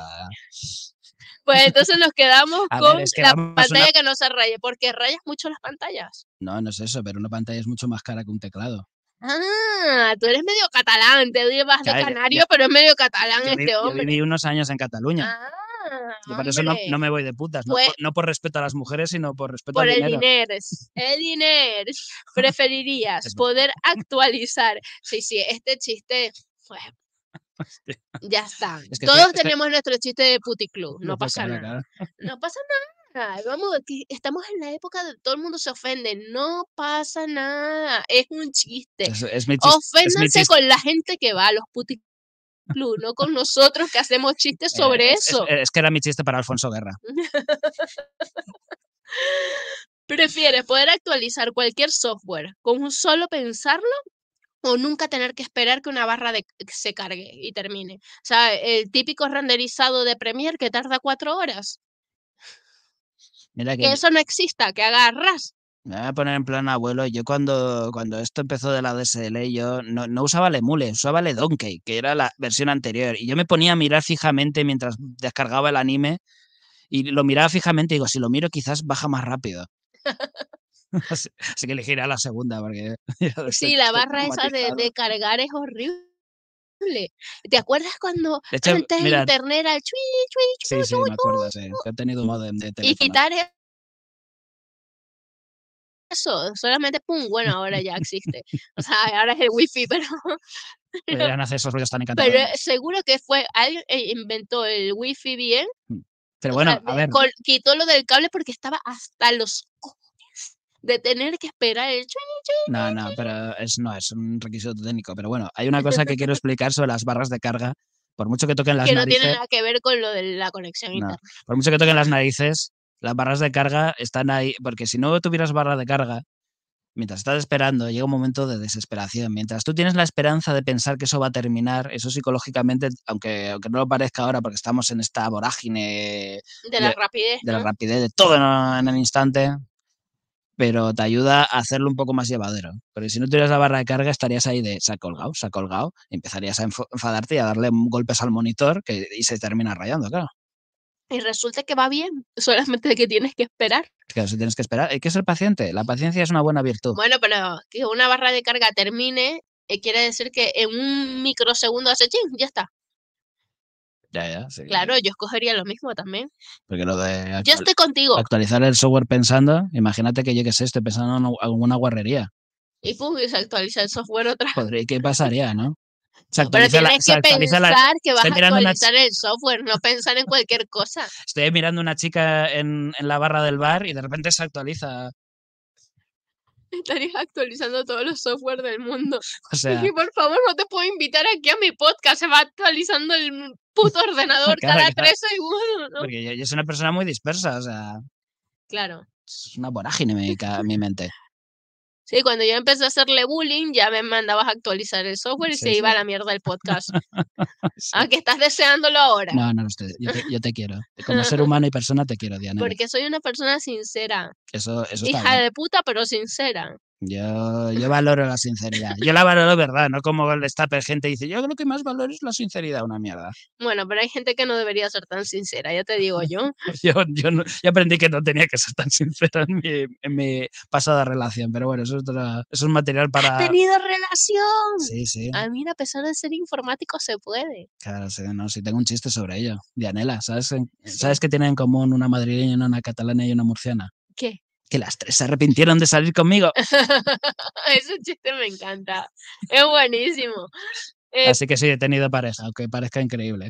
Pues entonces nos quedamos A con ver, es que la vamos pantalla una... que no se raye, porque rayas mucho las pantallas. No, no es eso, pero una pantalla es mucho más cara que un teclado. Ah, tú eres medio catalán, te llevas de Claro, yo, canario, yo- pero es medio catalán yo vi- este yo hombre. viví unos años en Cataluña. Ah, Y por eso no, hombre. no me voy de putas. No Pues por, no por respeto a las mujeres, sino por respeto por al el dinero. dinero, el dinero. Preferirías Es poder actualizar. Sí, sí, este chiste, pues, ya está. Es que Todos estoy- estoy- tenemos nuestro chiste de puticlub, no Pues pasa claro, nada. claro. No pasa nada. Vamos, que estamos en la época de todo el mundo se ofende. No pasa nada. Es un chiste. Es, es mi chiste. Es mi Oféndanse chiste. con la gente que va a los puticlub, no con nosotros que hacemos chistes Eh, sobre es, es- eso. es que era mi chiste para Alfonso Guerra. ¿Prefieres poder actualizar cualquier software con un solo pensarlo o nunca tener que esperar que una barra de se cargue y termine? O sea, el típico renderizado de Premiere que tarda cuatro horas. Mira Que que eso no exista, que haga ras. me voy a poner en plan abuelo. Yo cuando, cuando esto empezó de la D S L, yo no, no usaba el emule, usaba el Donkey, que era la versión anterior. Y yo me ponía a mirar fijamente mientras descargaba el anime y lo miraba fijamente y digo, si lo miro quizás baja más rápido. así, así que elegiré la segunda porque yo estoy, Sí, la estoy barra esa de, traumatizado. de cargar es horrible. ¿Te acuerdas cuando De hecho, antes mira, internet era el chui, chui, sí, chui, sí, me acuerdo, sí. He tenido modem de y teléfono. quitar eso? Solamente pum, bueno, ahora ya existe. O sea, ahora es el wifi, pero, pero, Deberían hacer esos ruidos tan pero encantadores. seguro que fue alguien eh, inventó el wifi bien. Pero O sea, bueno, a de- ver, col- quitó lo del cable porque estaba hasta los cojones de tener que esperar el chui, chui. no, no, pero es, no, es un requisito técnico. Pero bueno, hay una cosa que quiero explicar sobre las barras de carga. Por mucho que toquen las Que no tiene narices, nada que ver con lo de la conexión a no, internet. por mucho que toquen las narices, las barras de carga están ahí, porque si no tuvieras barra de carga, mientras estás esperando, llega un momento de desesperación. Mientras tú tienes la esperanza de pensar que eso va a terminar, eso psicológicamente, aunque, aunque no lo parezca ahora, porque estamos en esta vorágine De la de, rapidez, de la ¿no? rapidez de todo en, en el instante, pero te ayuda a hacerlo un poco más llevadero. Porque si no tuvieras la barra de carga, estarías ahí de se ha colgado, se ha colgado, y empezarías a enfo- enfadarte y a darle golpes al monitor que, y se termina rayando, claro. y resulta que va bien, solamente que tienes que esperar. Claro, si tienes que esperar, hay que ser paciente. La paciencia es una buena virtud. Bueno, pero que una barra de carga termine, eh, quiere decir que en un microsegundo hace chin, ya está. Ya, ya, sí. Claro, yo escogería lo mismo también. Porque lo de Yo actual- estoy contigo. actualizar el software pensando, imagínate que yo qué sé, estoy pensando en alguna guarrería. Y pum, y se actualiza el software otra vez. Podría, ¿qué pasaría, no? Se No, pero actualiza la, tienes se que actualiza la, pensar que vas estoy a mirando una, actualizar el software, no pensar en cualquier cosa. estoy mirando una chica en, en la barra del bar y de repente se actualiza. Estarías actualizando todos los software del mundo. O sea, Y por favor, no te puedo invitar aquí a mi podcast. Se va actualizando el puto ordenador Claro, cada claro. tres segundos, ¿no? Porque yo, yo soy una persona muy dispersa, o sea, Claro. es una vorágine mi, ca- mi mente. Sí, cuando yo empecé a hacerle bullying, ya me mandabas a actualizar el software y Sí, se sí. iba a la mierda el podcast. Sí. Ah, que estás deseándolo ahora. No, no lo estoy. Yo te, yo te quiero. Como ser humano y persona te quiero, Diana. Porque soy una persona sincera. Eso, eso está Hija bien. de puta, pero sincera. Yo, yo valoro la sinceridad. Yo la valoro verdad, no como el destape gente dice, yo lo que más valoro es la sinceridad, una mierda. Bueno, pero hay gente que no debería ser tan sincera, ya te digo yo. Yo, yo, no- yo aprendí que no tenía que ser tan sincero en mi, en mi pasada relación, pero bueno, eso es, otra- eso es material ¿Has para... tenido relación? Sí, sí, Ah, mira, a pesar de ser informático se puede. claro, sí, no, sí tengo un chiste sobre ello. Dianela, ¿sabes, en- Sí. ¿sabes qué tienen en común una madrileña, una catalana y una murciana? ¿Qué? Que las tres se arrepintieron de salir conmigo. Ese chiste me encanta. Es buenísimo. Eh, Así que sí, he tenido pareja, aunque parezca increíble.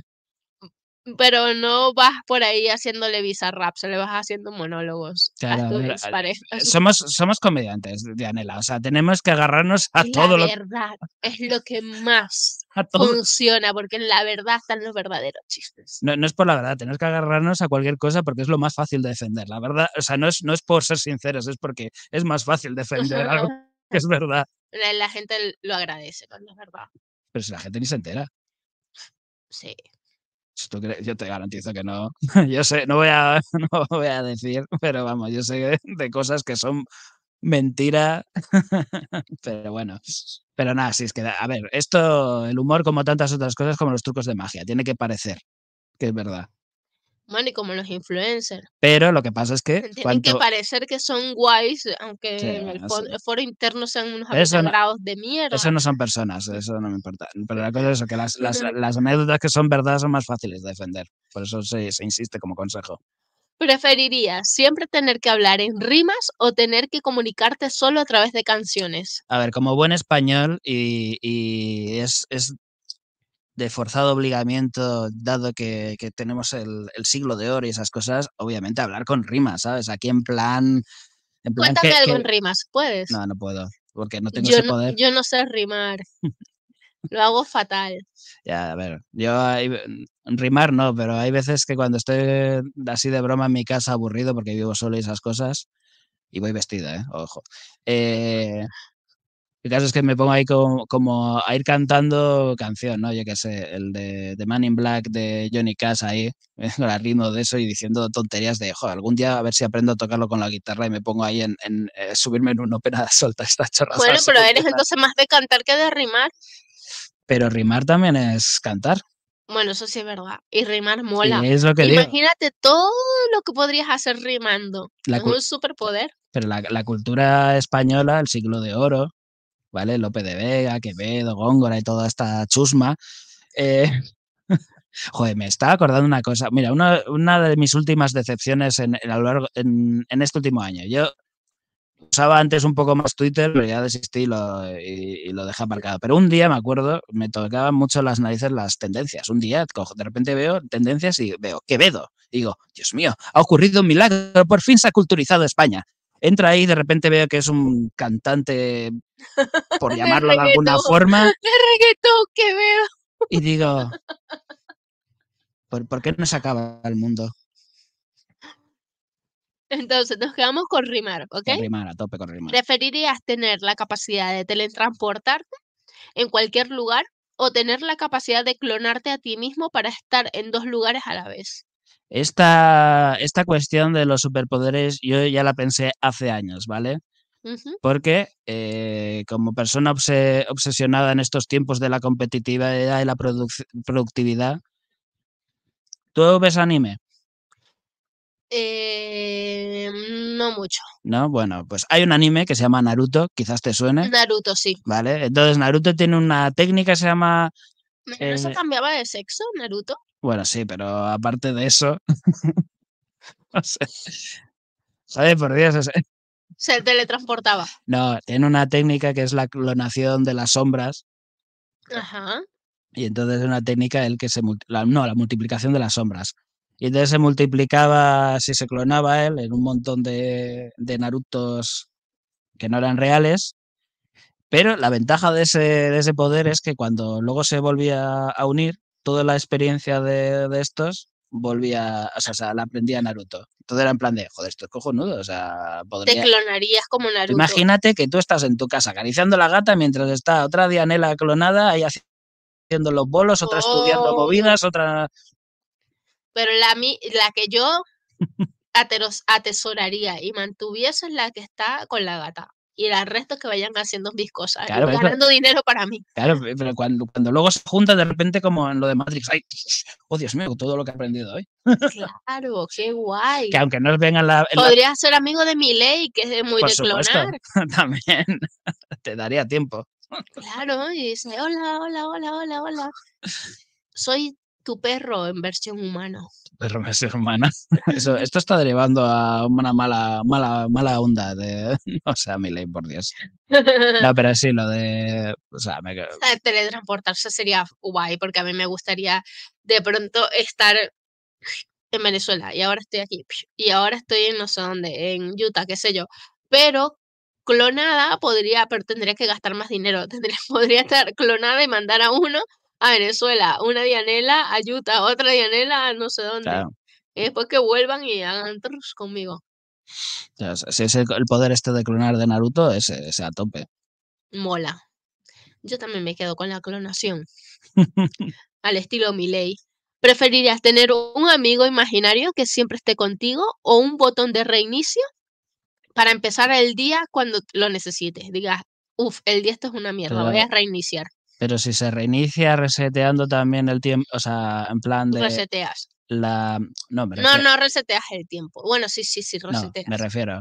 pero no vas por ahí haciéndole bizarrap, se le vas haciendo monólogos a Claro, a tus ver, exparejas. somos, somos comediantes, Dianela, o sea, tenemos que agarrarnos a Y todo la lo verdad es lo que más a todo. funciona, porque en la verdad están los verdaderos chistes. No, no es por la verdad, tenemos que agarrarnos a cualquier cosa porque es lo más fácil de defender. La verdad, o sea, no es, no es por ser sinceros, es porque es más fácil defender algo que es verdad. La, la gente lo agradece cuando es verdad. Pero si la gente ni se entera. Sí. Si tú crees, yo te garantizo que no. Yo sé, no voy a, no voy a decir, pero vamos, yo sé de cosas que son mentira. Pero bueno. Pero nada, sí, es que, a ver, esto, el humor, como tantas otras cosas, como los trucos de magia, tiene que parecer que es verdad. Bueno, y como los influencers. Pero lo que pasa es que Tienen que cuanto... parecer que son guays, Sí, aunque en el eso, fo- foro interno sean unos eso no, avinagrados de mierda. eso no son personas, eso no me importa. Pero la cosa es eso, que las, las, las anécdotas que son verdad son más fáciles de defender. Por eso se, se insiste como consejo. ¿Preferirías siempre tener que hablar en rimas o tener que comunicarte solo a través de canciones? A ver, como buen español y, y es, es de forzado obligamiento, dado que, que tenemos el, el siglo de oro y esas cosas, obviamente hablar con rimas, ¿sabes? Aquí en plan... En plan Cuéntame que, algo que- en rimas, ¿puedes? No, no puedo, porque no tengo Yo ese no, poder. yo no sé rimar, lo hago fatal. Ya, a ver, yo hay, rimar no, pero hay veces que cuando estoy así de broma en mi casa aburrido porque vivo solo y esas cosas, y voy vestido, ¿eh? Ojo. Eh, el caso es que me pongo ahí como, como a ir cantando canción, ¿no? Yo qué sé, el de, de Man in Black de Johnny Cash ahí, con el ritmo de eso y diciendo tonterías de, joder, algún día a ver si aprendo a tocarlo con la guitarra y me pongo ahí en, en eh, subirme en una ópera solta esta chorrada. Bueno, pero eres entonces más de cantar que de rimar. Pero rimar también es cantar. Bueno, eso sí es verdad. Y rimar mola. Y es lo que digo. Imagínate todo lo que podrías hacer rimando. La Es cu- un superpoder. Pero la, la cultura española, el siglo de oro, ¿vale? Lope de Vega, Quevedo, Góngora y toda esta chusma. eh, joder, me estaba acordando una cosa. Mira, una, una de mis últimas decepciones en, en, a lo largo, en, en este último año. Yo usaba antes un poco más Twitter, pero ya desistí y lo, y, y lo dejé aparcado. Pero un día, me acuerdo, me tocaban mucho las narices las tendencias. Un día, cojo, de repente veo tendencias y veo Quevedo. Y digo, Dios mío, ha ocurrido un milagro, por fin se ha culturizado España. Entra ahí y de repente veo que es un cantante, por De llamarlo de alguna reggaetón, forma, de reggaetón que veo. y digo, ¿por, por qué no se acaba el mundo? Entonces nos quedamos con rimar, ¿ok? Con rimar, a tope con rimar. ¿Preferirías tener la capacidad de teletransportarte en cualquier lugar o tener la capacidad de clonarte a ti mismo para estar en dos lugares a la vez? Esta, esta cuestión de los superpoderes yo ya la pensé hace años, ¿vale? Ujú. Porque eh, como persona obse- obsesionada en estos tiempos de la competitividad y la produc- productividad, ¿tú ves anime? Eh, no mucho. ¿No? Bueno, pues hay un anime que se llama Naruto, quizás te suene, Naruto, sí. ¿vale? Entonces Naruto tiene una técnica que se llama... ¿No se eh, cambiaba de sexo, Naruto? bueno, sí, pero aparte de eso, no sé. ¿Sabes? Por Dios, es- Se teletransportaba. no, tiene una técnica que es la clonación de las sombras. Ajá. Y entonces es una técnica el que se multi- la, no, la multiplicación de las sombras. Y entonces se multiplicaba, si se clonaba él, en un montón de, de Narutos que no eran reales. Pero la ventaja de ese, de ese poder es que cuando luego se volvía a unir, toda la experiencia de, de estos volvía, o sea, o sea, la aprendía Naruto. Entonces era en plan de, joder, esto es cojonudo. O sea, Te podría. clonarías como Tú Naruto. imagínate que tú estás en tu casa acariciando a la gata mientras está otra Dianela clonada ahí haciendo los bolos, otra estudiando Oh, movidas, otra. pero la, mi- la que yo ateros- atesoraría y mantuviese es la que está con la gata. Y el resto que vayan haciendo mis cosas y Claro, eso, ganando dinero para mí. claro, pero cuando, cuando luego se junta de repente como en lo de Matrix, ay, oh Dios mío, todo lo que he aprendido hoy. Claro, qué Que guay. aunque no os vengan la, en la- Podrías ser amigo de Milei, que es muy por de supuesto, clonar. también te daría tiempo. Claro, y dice, hola, hola, hola, hola, hola. Soy tu perro en versión humano. Pero me ser humana. Eso, esto está derivando a una mala, mala, mala onda de, o sea, mi ley, por Dios. No, pero sí, lo de, o sea, me, sea, teletransportarse sería guay, porque a mí me gustaría de pronto estar en Venezuela y ahora estoy aquí, y ahora estoy en no sé dónde, en Utah, qué sé yo, pero clonada podría, pero tendría que gastar más dinero, tendría, podría estar clonada y mandar a uno a Venezuela, una Dianela a Utah, otra Dianela a no sé dónde, claro, y después que vuelvan y hagan trus conmigo. o sea, si es el, el poder este de clonar de Naruto, ese, ese a tope. Mola. Yo también me quedo con la clonación. Al estilo Milei. ¿Preferirías tener un amigo imaginario que siempre esté contigo o un botón de reinicio para empezar el día cuando lo necesites? Digas, uff, el día esto es una mierda, voy Pero, a reiniciar. pero si se reinicia reseteando también el tiempo, o sea, en plan de Reseteas. la... No, me No, refiero, no reseteas el tiempo. Bueno, sí, sí, sí, no, me reseteas. refiero.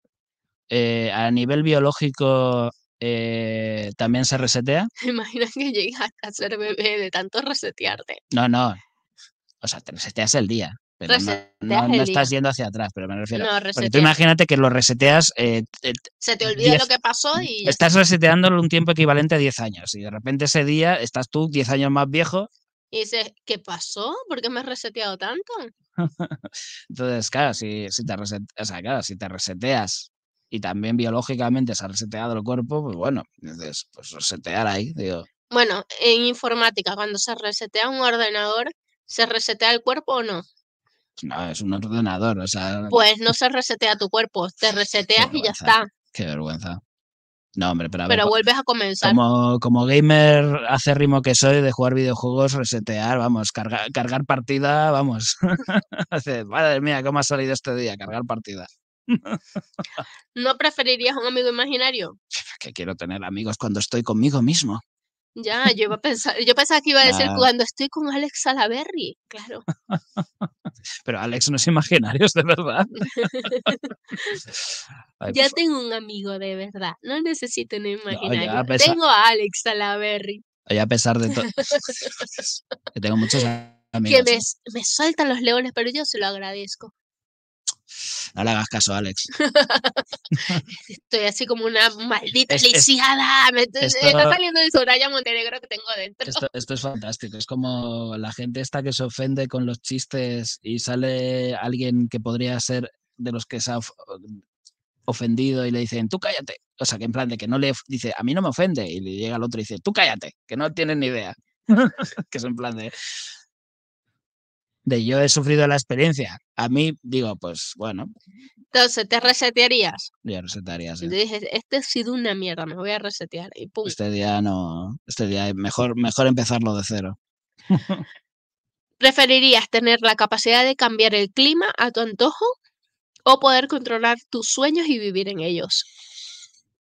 eh, a nivel biológico eh, también se resetea. ¿Te imaginas que llegas a ser bebé de tanto resetearte? No, no, o sea, te reseteas el día, pero no, Reseteas no, no el estás día. yendo hacia atrás, pero me refiero. No, Porque tú reseteas. imagínate que lo reseteas eh, eh, Se te olvida lo diez, que pasó y ya estás está. reseteándolo un tiempo equivalente a diez años y de repente ese día estás tú diez años más viejo. Y dices, ¿qué pasó? ¿Por qué me he reseteado tanto? Entonces, claro, si, si te reset, o sea, claro, si te reseteas y también biológicamente se ha reseteado el cuerpo, pues bueno, dices, pues resetear ahí, digo, Bueno, en informática, cuando se resetea un ordenador, ¿se resetea el cuerpo o no? no, es un ordenador, o sea, Pues no se resetea tu cuerpo, te qué reseteas y ya vergüenza, está, qué vergüenza. No, hombre, pero a ver, pero vuelves a comenzar. como, como gamer acérrimo que soy de jugar videojuegos, resetear, vamos, cargar, cargar partida, vamos. Hace, madre mía, ¿cómo ha salido este día? Cargar partida. ¿No preferirías un amigo imaginario? Que quiero tener amigos cuando estoy conmigo mismo. Ya, yo iba a pensar, yo pensaba que iba a decir Nah, cuando estoy con Alex Salaberry, claro. pero Alex no es imaginario, es de verdad. Ay, por Ya favor. tengo un amigo de verdad, no necesito un No, ya imaginario. a pesar, Tengo a Alex Salaberry, ya a pesar de todo, que tengo muchos que amigos. me, me sueltan los leones, pero yo se lo agradezco. No le hagas caso, Alex. Estoy así como una maldita Es, es, lisiada. Me, me está esto, saliendo el Soraya Montenegro que tengo dentro. Esto, esto es fantástico. Es como la gente esta que se ofende con los chistes y sale alguien que podría ser de los que se ha of- ofendido y le dicen, tú cállate. O sea, que en plan de que no le dice, a mí no me ofende. Y le llega el otro y dice, tú cállate, que no tienes ni idea. Que es en plan de, de yo he sufrido la experiencia. A mí digo, pues bueno, Entonces, ¿te resetearías? ya resetaría, sí. Y dije, este ha sido una mierda, me voy a resetear. Y pum. Este día no, este día mejor, mejor empezarlo de cero. ¿Preferirías tener la capacidad de cambiar el clima a tu antojo o poder controlar tus sueños y vivir en ellos?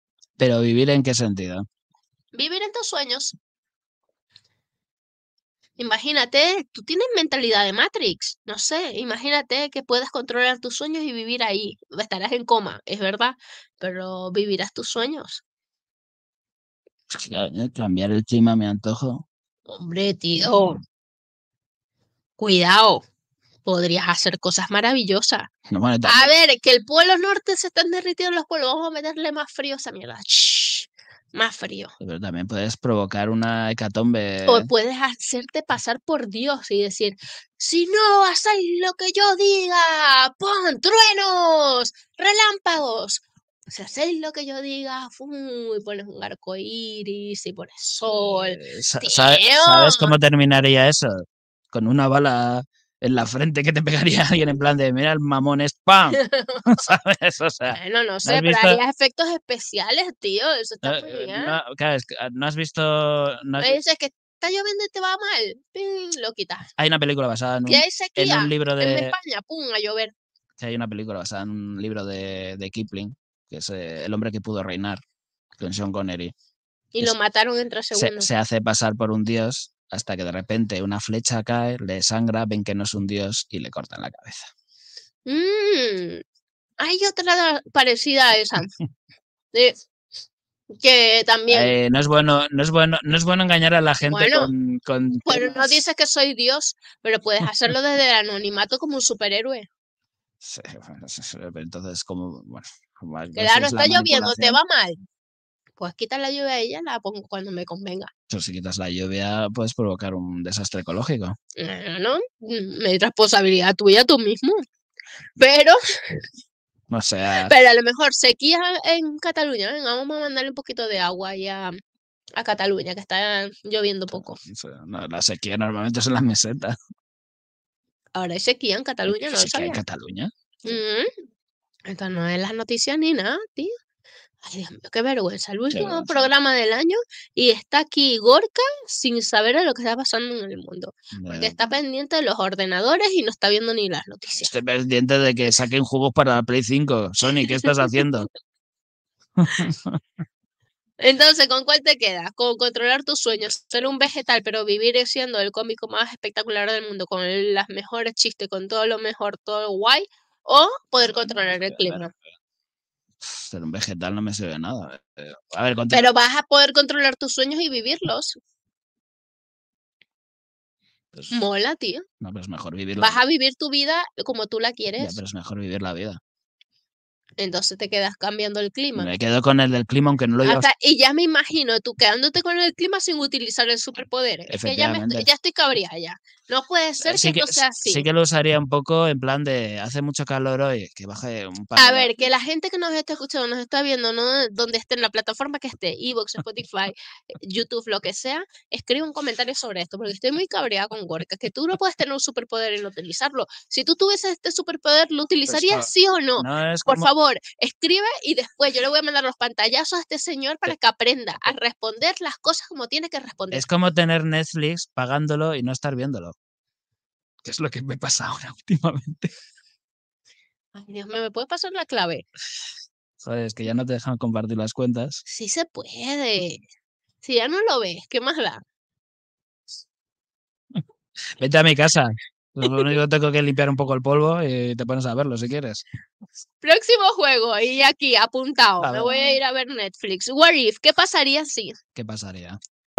Pero vivir en qué sentido? Vivir en tus sueños. Imagínate, tú tienes mentalidad de Matrix, no sé, imagínate que puedes controlar tus sueños y vivir ahí. Estarás en coma, es verdad, pero vivirás tus sueños. Claro, ¿eh? Cambiar el clima me antojo. Hombre, tío, cuidado, podrías hacer cosas maravillosas. No, bueno, A también, ver, que el polo norte se están derritiendo los polos, vamos a meterle más frío a esa mierda. Shh, más frío. pero también puedes provocar una O hecatombe. puedes hacerte pasar por Dios y decir, si no hacéis lo que yo diga, pon truenos, relámpagos. Si hacéis lo que yo diga, ¡fum! Y pones un arco iris y pones sol. Eh, sa- sa- ¡Tío! ¿Sabes cómo terminaría eso? Con una bala en la frente que te pegaría alguien en plan de, mira el mamón es ¡pam! ¿Sabes? O sea, Bueno, no ¿no sé, has pero visto? harías efectos especiales, tío. Eso está Eh, muy eh, bien. no, claro, es que, ah, ¿no has visto? No has- Me dices que está lloviendo y te va mal. ¡Pim! Lo quitas. hay una película basada en Que un, hay en sequía un libro en de. España, ¡pum! A llover. Sí, hay una película basada en un libro de, de Kipling, que es eh, El hombre que pudo reinar, con Sean Connery. Y lo Es- mataron en tres se, segundos. se hace pasar por un dios hasta que de repente una flecha cae, le sangra, ven que no es un dios y le cortan la cabeza. Mm, hay otra parecida a esa. de- que también, Eh, no es bueno, no es bueno, no es bueno engañar a la gente bueno, con, con pero no temas. dices que soy Dios, pero puedes hacerlo desde el anonimato como un superhéroe. Sí, bueno, sí, sí, entonces, como, bueno, como a ver si Claro, es la está lloviendo, te manipulación. va mal. Pues quita la lluvia a ella, la pongo cuando me convenga. Pero si quitas la lluvia, puedes provocar un desastre ecológico. No, no, mm, es responsabilidad tuya tú mismo. Pero, O sea, pero a lo mejor sequía en Cataluña. Venga, vamos a mandarle un poquito de agua ya a Cataluña, que está lloviendo poco. o sea, no, la sequía normalmente es en la meseta. Ahora hay sequía en Cataluña, no lo ¿Sequía en sabía. Cataluña? Mm, Esto no es las noticias ni nada, tío. Ay, Dios mío, qué vergüenza. El Qué último vergüenza. programa del año y está aquí Gorka sin saber de lo que está pasando en el mundo. Porque Eh, está pendiente de los ordenadores y no está viendo ni las noticias. Estoy pendiente de que saquen juegos para la Play cinco. Sony, ¿qué estás haciendo? Entonces, ¿con cuál te quedas? ¿Con controlar tus sueños, ser un vegetal, pero vivir siendo el cómico más espectacular del mundo, con el- las mejores chistes, con todo lo mejor, todo guay? ¿O poder controlar el clima? Ser un vegetal no me sirve de nada. Eh, A ver, contra- Pero vas a poder controlar tus sueños y vivirlos. pues, Mola, tío. no, pero es mejor vivir la Vas a vivir tu vida como tú la Ya, quieres. pero es mejor vivir la vida. Entonces te quedas cambiando el clima. Me quedo con el del clima, aunque no lo iba a... Hasta, y ya me imagino tú quedándote con el clima sin utilizar el superpoder. Es que ya, me, Efectivamente. ya estoy cabreada ya. No puede ser Sí que que, esto sea así. sí que lo usaría un poco en plan de hace mucho calor hoy, que baje un par A de ver, que la gente que nos está escuchando, nos está viendo, ¿no? Donde esté, en la plataforma que esté, Evox, Spotify, YouTube, lo que sea, escribe un comentario sobre esto, porque estoy muy cabreada con Gorka, que tú no puedes tener un superpoder y no utilizarlo. Si tú tuvieses este superpoder, ¿lo utilizarías no, sí o no? no es Por como... favor, escribe y después yo le voy a mandar los pantallazos a este señor para que aprenda a responder las cosas como tiene que responder. Es como tener Netflix pagándolo y no estar viéndolo. Que es lo que me pasa ahora últimamente. Ay, Dios mío, ¿me puedes pasar la clave? Joder, es que ya no te dejan compartir las cuentas. Sí se puede. Si ya no lo ves, ¿qué más da? Vete a mi casa. Lo único que tengo que limpiar un poco el polvo y te pones a verlo si quieres. Próximo juego, y aquí apuntado. A Me ver. voy a ir a ver Netflix. What if? ¿Qué pasaría si? ¿Qué pasaría?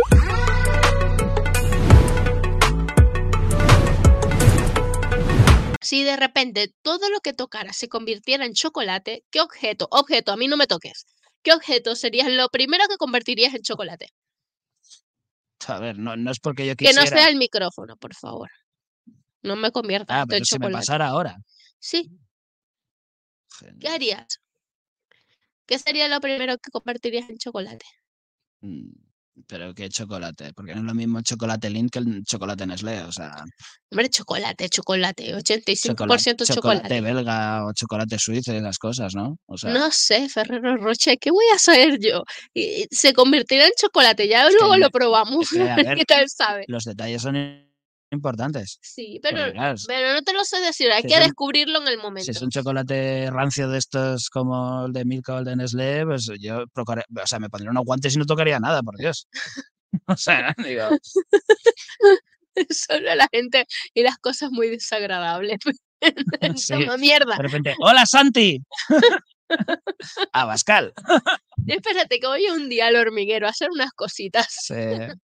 Si de repente todo lo que tocara se convirtiera en chocolate, ¿qué objeto? Objeto, a mí no me toques. ¿Qué objeto sería lo primero que convertirías en chocolate? A ver, no, no es porque yo Que quisiera. no sea el micrófono, por favor. No me conviertas Ah, esto en pero si me chocolate. pasara ahora. Sí, ¿qué Genial. harías? ¿Qué sería lo primero que convertirías en chocolate? Mm, Pero qué chocolate, porque no es lo mismo el chocolate Lindt que el chocolate Nestlé, o sea, Hombre, chocolate, chocolate, ochenta y cinco por chocolate, ciento chocolate chocolate. belga o chocolate suizo y esas cosas, ¿no? O sea, No sé, Ferrero Rocher, ¿qué voy a saber yo? Y se convertirá en chocolate, ya Es que luego me- lo probamos. es que, a ver, ¿Qué tal sabe? los detalles son importantes. Sí, pero, Porque, claro, pero no te lo sé decir, hay si que es un- descubrirlo en el si momento. es un chocolate rancio de estos como el de Milka o el de Nestlé, pues yo procuraré- o sea, me pondría unos guantes y no tocaría nada, por Dios. O sea, digo, Solo a la gente y las cosas muy desagradables. Sí, Toma mierda. de repente, ¡hola, Santi! Abascal. Espérate, que voy un día al hormiguero a hacer unas cositas. Sí.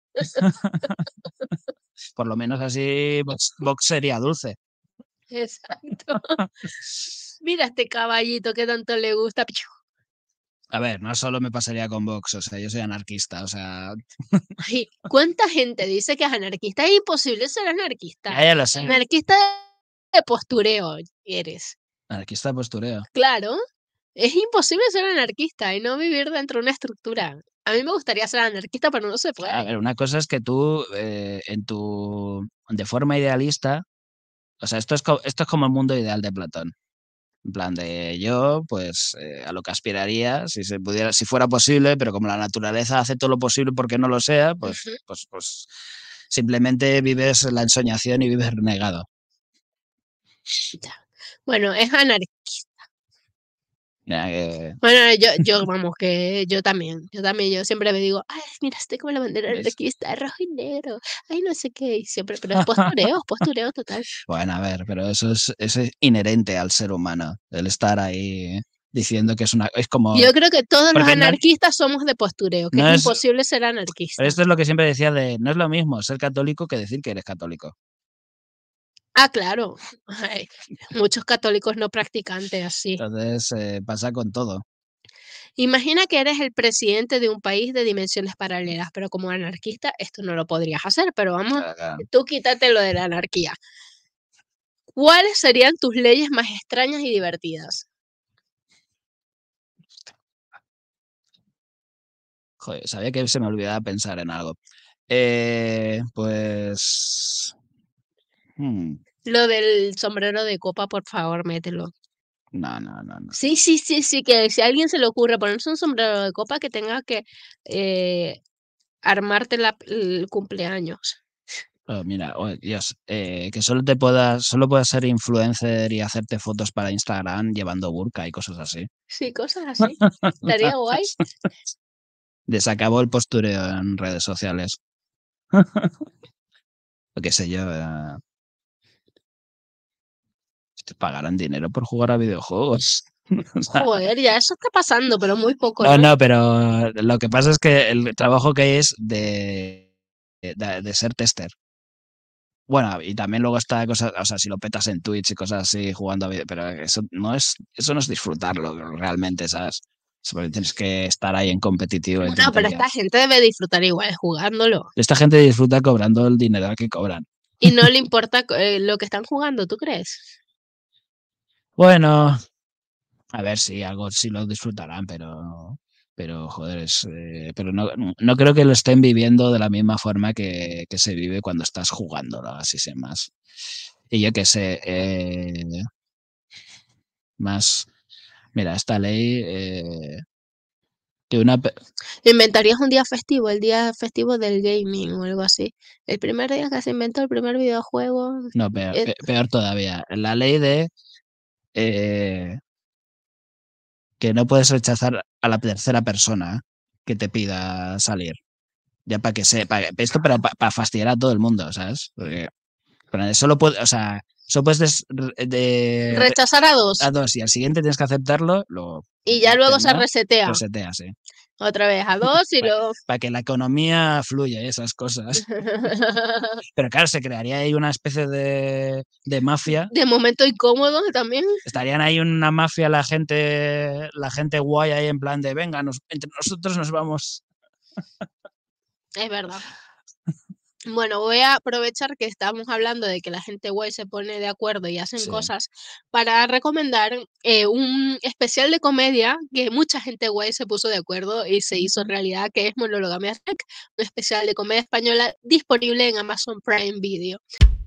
Por lo menos así Vox, Vox sería dulce. Exacto. Mira este caballito que tanto le gusta. A ver, no solo me pasaría con Vox, o sea, yo soy anarquista, o sea... Ay, ¿cuánta gente dice que es anarquista? Es imposible ser anarquista. Ya, ya lo sé. Anarquista de postureo eres. Anarquista de postureo. Claro, es imposible ser anarquista y no vivir dentro de una estructura. A mí me gustaría ser anarquista, pero no se puede. A ver, una cosa es que tú, eh, en tu... de forma idealista, o sea, esto es, co- esto es como el mundo ideal de Platón. En plan de yo, pues eh, a lo que aspiraría, si se pudiera, si fuera posible, pero como la naturaleza hace todo lo posible porque no lo sea, pues, Ujú. pues, pues simplemente vives la ensoñación y vives renegado. Ya. Bueno, es anarquista. Ya que- Bueno, yo, yo, vamos, que yo también, yo también, yo siempre me digo, ay, mira, estoy como la bandera ¿Ves? anarquista, rojo y negro, ay, no sé qué, y siempre, pero es postureo, es postureo total. Bueno, a ver, pero eso es, eso es inherente al ser humano, el estar ahí diciendo que es una... Es como... Yo creo que todos los Porque no- anarquistas somos de postureo, que no es es- imposible ser anarquista. Esto es lo que siempre decía de, no es lo mismo ser católico que decir que eres católico. Ah, claro, ay, muchos católicos no practicantes así. Entonces eh, pasa con todo. Imagina que eres el presidente de un país de dimensiones paralelas, pero como anarquista esto no lo podrías hacer, pero vamos, Claro, claro. tú quítate lo de la anarquía. ¿Cuáles serían tus leyes más extrañas y divertidas? Joder, sabía que se me olvidaba pensar en algo. Eh, pues... hmm, Lo del sombrero de copa, por favor, mételo. no, no, no, no. Sí, sí, sí, sí, que si a alguien se le ocurre ponerse un sombrero de copa, que tenga que eh, armarte la- el cumpleaños. Oh, mira, oh, Dios, eh, que solo te puedas, solo puedas ser influencer y hacerte fotos para Instagram llevando burka y cosas así. Sí, cosas así. Estaría guay. Desacabó el postureo en redes sociales. Lo que sé yo. eh, Te pagarán dinero por jugar a videojuegos. O sea, Joder, ya eso está pasando, pero muy poco, no, ¿no? no, pero lo que pasa es que el trabajo que hay es de, de, de ser tester. Bueno, y también luego está cosas, o sea, si lo petas en Twitch y cosas así jugando a video, pero eso no es, eso no es disfrutarlo realmente, ¿sabes? Porque tienes que estar ahí en competitivo. En Bueno, pero tontería. esta gente debe disfrutar igual jugándolo. Esta gente disfruta cobrando el dinero que cobran. Y no le importa eh, lo que están jugando, ¿tú crees? Bueno, a ver si algo sí lo disfrutarán, pero, pero joder, es, eh, pero no, no creo que lo estén viviendo de la misma forma que, que se vive cuando estás jugándolo, así sin más. Y yo qué sé, eh, más, mira, esta ley, eh, que una... pe- Inventarías un día festivo, el día festivo del gaming o algo así. El primer día que se inventó el primer videojuego. No, peor, eh, pe- peor todavía, la ley de eh, que no puedes rechazar a la tercera persona que te pida salir. Ya para que sepa, esto para, para fastidiar a todo el mundo, ¿sabes? Porque pero solo puede, o sea, solo puedes des- de, rechazar a dos. a dos y al siguiente tienes que aceptarlo, luego Y ya luego se ¿no? resetea. resetea, sí. Otra vez a dos y Para, luego. para que la economía fluya y esas cosas. Pero claro, se crearía ahí una especie de, de mafia. De momento incómodo también. Estarían ahí una mafia, la gente, la gente guay ahí en plan de venga, nos, entre nosotros nos vamos. Es verdad. Bueno, voy a aprovechar que estamos hablando de que la gente guay se pone de acuerdo y hacen Sí. cosas para recomendar eh, un especial de comedia que mucha gente guay se puso de acuerdo y se hizo realidad, que es Monologamia Rec, un especial de comedia española disponible en Amazon Prime Video.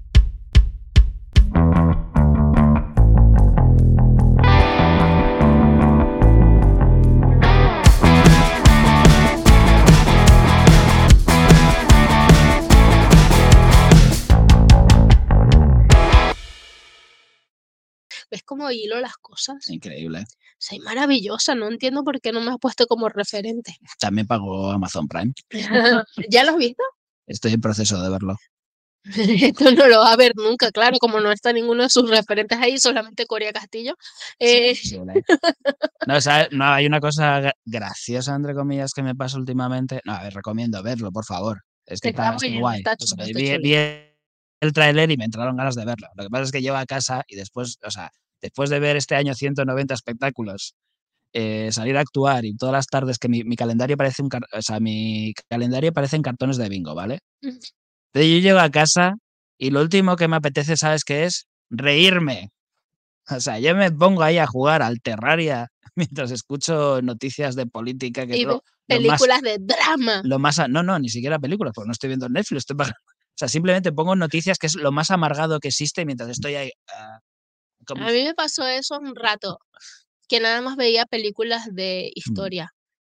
¿Ves cómo hilo las cosas? Increíble. Soy maravillosa, no entiendo por qué no me has puesto como referente. También pagó Amazon Prime. ¿Ya lo has visto? Estoy en proceso de verlo. Esto no lo va a ver nunca, claro, como no está ninguno de sus referentes ahí, solamente Corea Castillo. Eh, Sí, ¿vale? No, ¿sabes? No, hay una cosa gra- graciosa, entre comillas, que me pasa últimamente. No, a ver, recomiendo verlo, por favor. Es que está está, muy está bien, guay. está O sea, chulo, está vi, chulo. vi el tráiler y me entraron ganas de verlo. Lo que pasa es que llego a casa y después, o sea, después de ver este año ciento noventa espectáculos, eh, salir a actuar y todas las tardes que mi, mi calendario parece un, car- o sea, mi calendario parece en cartones de bingo, ¿vale? Entonces yo llego a casa y lo último que me apetece, ¿sabes qué es? Reírme. O sea, yo me pongo ahí a jugar al Terraria mientras escucho noticias de política, que es Y ves lo, lo más, películas de drama. lo más, a- no, no, ni siquiera películas, porque no estoy viendo Netflix, estoy pagando. O sea, simplemente pongo noticias, que es lo más amargado que existe mientras estoy ahí ah, con mi... A mí me pasó eso un rato, que nada más veía películas de Mm. historia,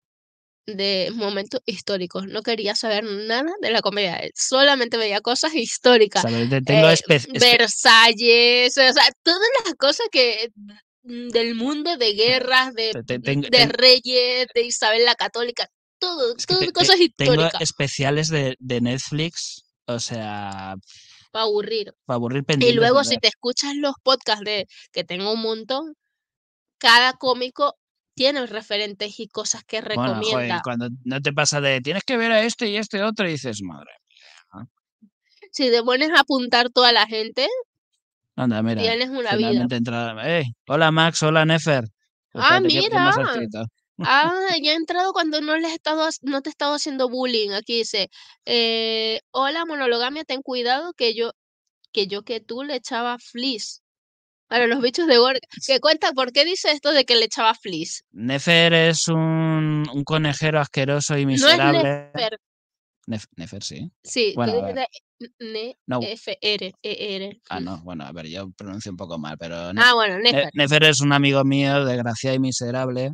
de momentos históricos. No quería saber nada de la comedia, eh, solamente veía cosas O históricas. sea, te- tengo eh, espe- espe- Versalles, o sea, todas las cosas que mm, del mundo de guerras, de, te- te- tengo- de ten- reyes, de Isabel la Católica, todo, es que todo te- te- cosas tengo históricas, especiales de, de Netflix, o sea, para aburrir. para aburrir Y pendientes de luego si ver. te escuchas los podcasts de que tengo un montón, cada cómico tiene referentes y cosas que Bueno, joder, recomienda. cuando no te pasa de tienes que ver a este y este otro y dices, madre mía. Si te pones a apuntar toda la gente, Anda, mira, tienes una vida. finalmente entra. ¡Hey! Hola Max, hola Nefer. Ah, Espérate, ¿qué, qué mira. más has escrito? Ah, ya he entrado cuando no les he estado, hac- no te he estado haciendo bullying. Aquí dice, eh, hola monologamia, ten cuidado que yo, que yo que tú le echaba fleece. Para los bichos de Gorga. Que cuenta, ¿por qué dice esto de que le echaba fleece? Nefer es un, un conejero asqueroso y No es miserable. Nefer, Nef- Nefer, sí. sí, tú Bueno, a dices ver. de N No. F R E R. Ah, no, bueno, a ver, yo pronuncio un poco mal, pero Ne- Ah, bueno, Ne- Nefer. Nefer es un amigo mío, desgraciado y miserable.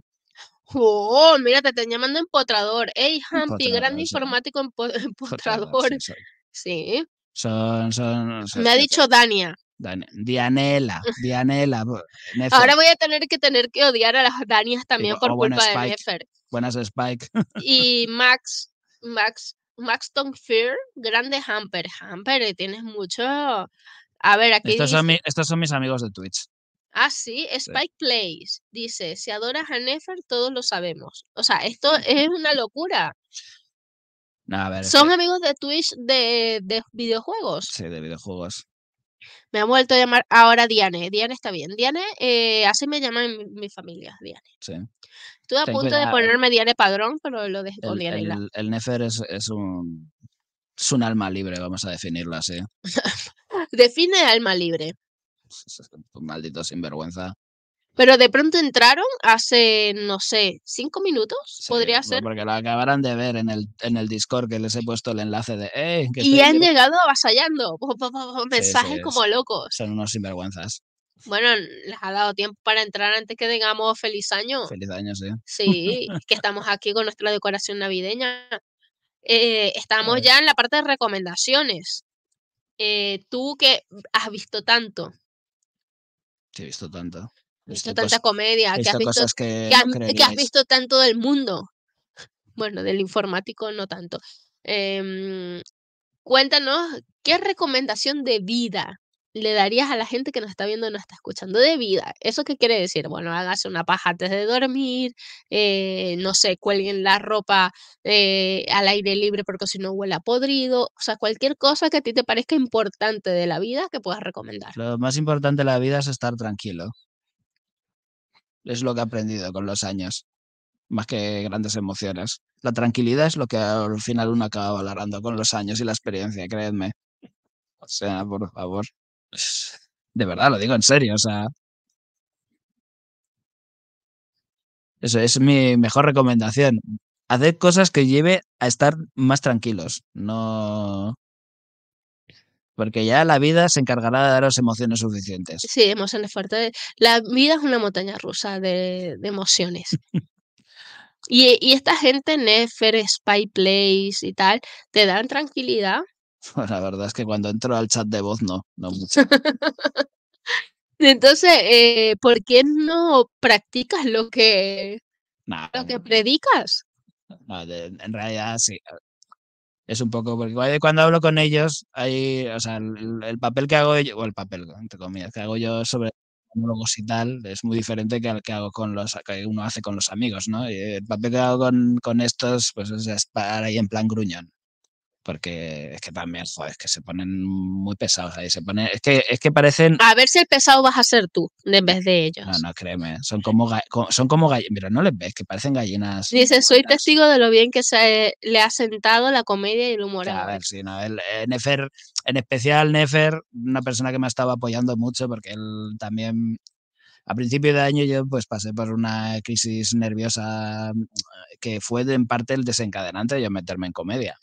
Oh, mira, te están llamando empotrador. Ey, Hampi, grande Potrador, sí. informático empo- Potrador, empotrador. sí, son. Sí, Son, son, son- me ha yo qué- dicho Dania. Dan- Dianela, Dianela, bo- Nefer. Ahora voy a tener que tener que odiar a las Danias Y también bu- por O bueno, culpa de Spike. Nefer. Buenas, Spike. Y Max, Max, Maxton Fear, grande Hamper. Hamper, eh, tienes mucho. A ver, aquí Estos son, dice. mi- estos son mis amigos de Twitch. Ah, sí, Sí. Spike Plays. Dice, si adoras a Nefer, todos lo sabemos. O sea, esto es una locura. No, a ver, es Son que amigos de Twitch de, de videojuegos. sí, de videojuegos. Me han vuelto a llamar ahora Diane. Diane está bien. Diane, eh, así me llaman mi, mi familia, Diane. Sí. Estuve a Ten punto de cuidado. ponerme Diane Padrón, pero lo dejé con El, Diane y la. el, el Nefer es, es un, es un alma libre, vamos a definirlo así. Define alma libre. Es- es un maldito sinvergüenza. Pero de pronto entraron hace, no sé, cinco minutos, Sí, podría pues ser. porque lo acabarán de ver en el, en el Discord, que les he puesto el enlace de ¡eh! Que Y estoy han en directo". llegado avasallando. po, po, po, po, Sí, sí, mensajes es- como locos. son unos sinvergüenzas. Bueno, les ha dado tiempo para entrar antes que digamos feliz año. Feliz año, sí. Sí, que estamos aquí con nuestra decoración navideña. Eh, estamos Ay, ya en la parte de recomendaciones. Eh, tú que has visto tanto, sí, he visto tanto. He has visto visto, tanta cos- comedia, he que has visto visto, cosas que que has, no que has creeríais. visto tanto del mundo. Bueno, del informático no tanto. Em, Cuéntanos, ¿qué recomendación de vida le darías a la gente que nos está viendo y nos está escuchando? De vida, ¿eso qué quiere decir? Bueno, hágase una paja antes de dormir, eh, no sé, cuelguen la ropa eh, al aire libre porque si no huele a podrido, o sea, cualquier cosa que a ti te parezca importante de la vida que puedas recomendar. Lo más importante de la vida es estar tranquilo. Es lo que he aprendido con los años, más que grandes emociones. La tranquilidad es lo que al final uno acaba valorando con los años y la experiencia, creedme. O sea, por favor. De verdad, lo digo en serio, o sea, eso es mi mejor recomendación. Haced cosas que lleve a estar más tranquilos, no... Porque ya la vida se encargará de daros emociones suficientes. Sí, emociones fuertes. La vida es una montaña rusa de, de emociones. Y, y esta gente, Nefer, Spy Place y tal, te dan tranquilidad. La verdad es que cuando entro al chat de voz, no, no mucho. Entonces, eh, ¿por qué no practicas lo que, Nah, lo que predicas? no, de- en realidad sí. es un poco, porque cuando cuando hablo con ellos, hay, o sea, el, el papel que hago yo, o el papel, entre comillas, que hago yo sobre monólogos y tal, es muy diferente que al que hago con los, que uno hace con los amigos, ¿no? Y el papel que hago con, con estos, pues es estar ahí en plan gruñón. Porque es que también, joder, es que se ponen muy pesados ahí, se ponen, es que, es que parecen, A ver si el pesado vas a ser tú en vez de no, ellos. no, créeme, son como, ga- co- son como gallinas, mira, no les ves, que parecen gallinas Dice, soy muertas. testigo de lo bien que se le ha sentado la comedia y el humor Que, a a ver, Gorka. sí, no, el, eh, Nefer, en especial Nefer, una persona que me ha estado apoyando mucho porque él también, a principio de año yo pues pasé por una crisis nerviosa mm, que fue de, en parte el desencadenante de yo meterme en comedia.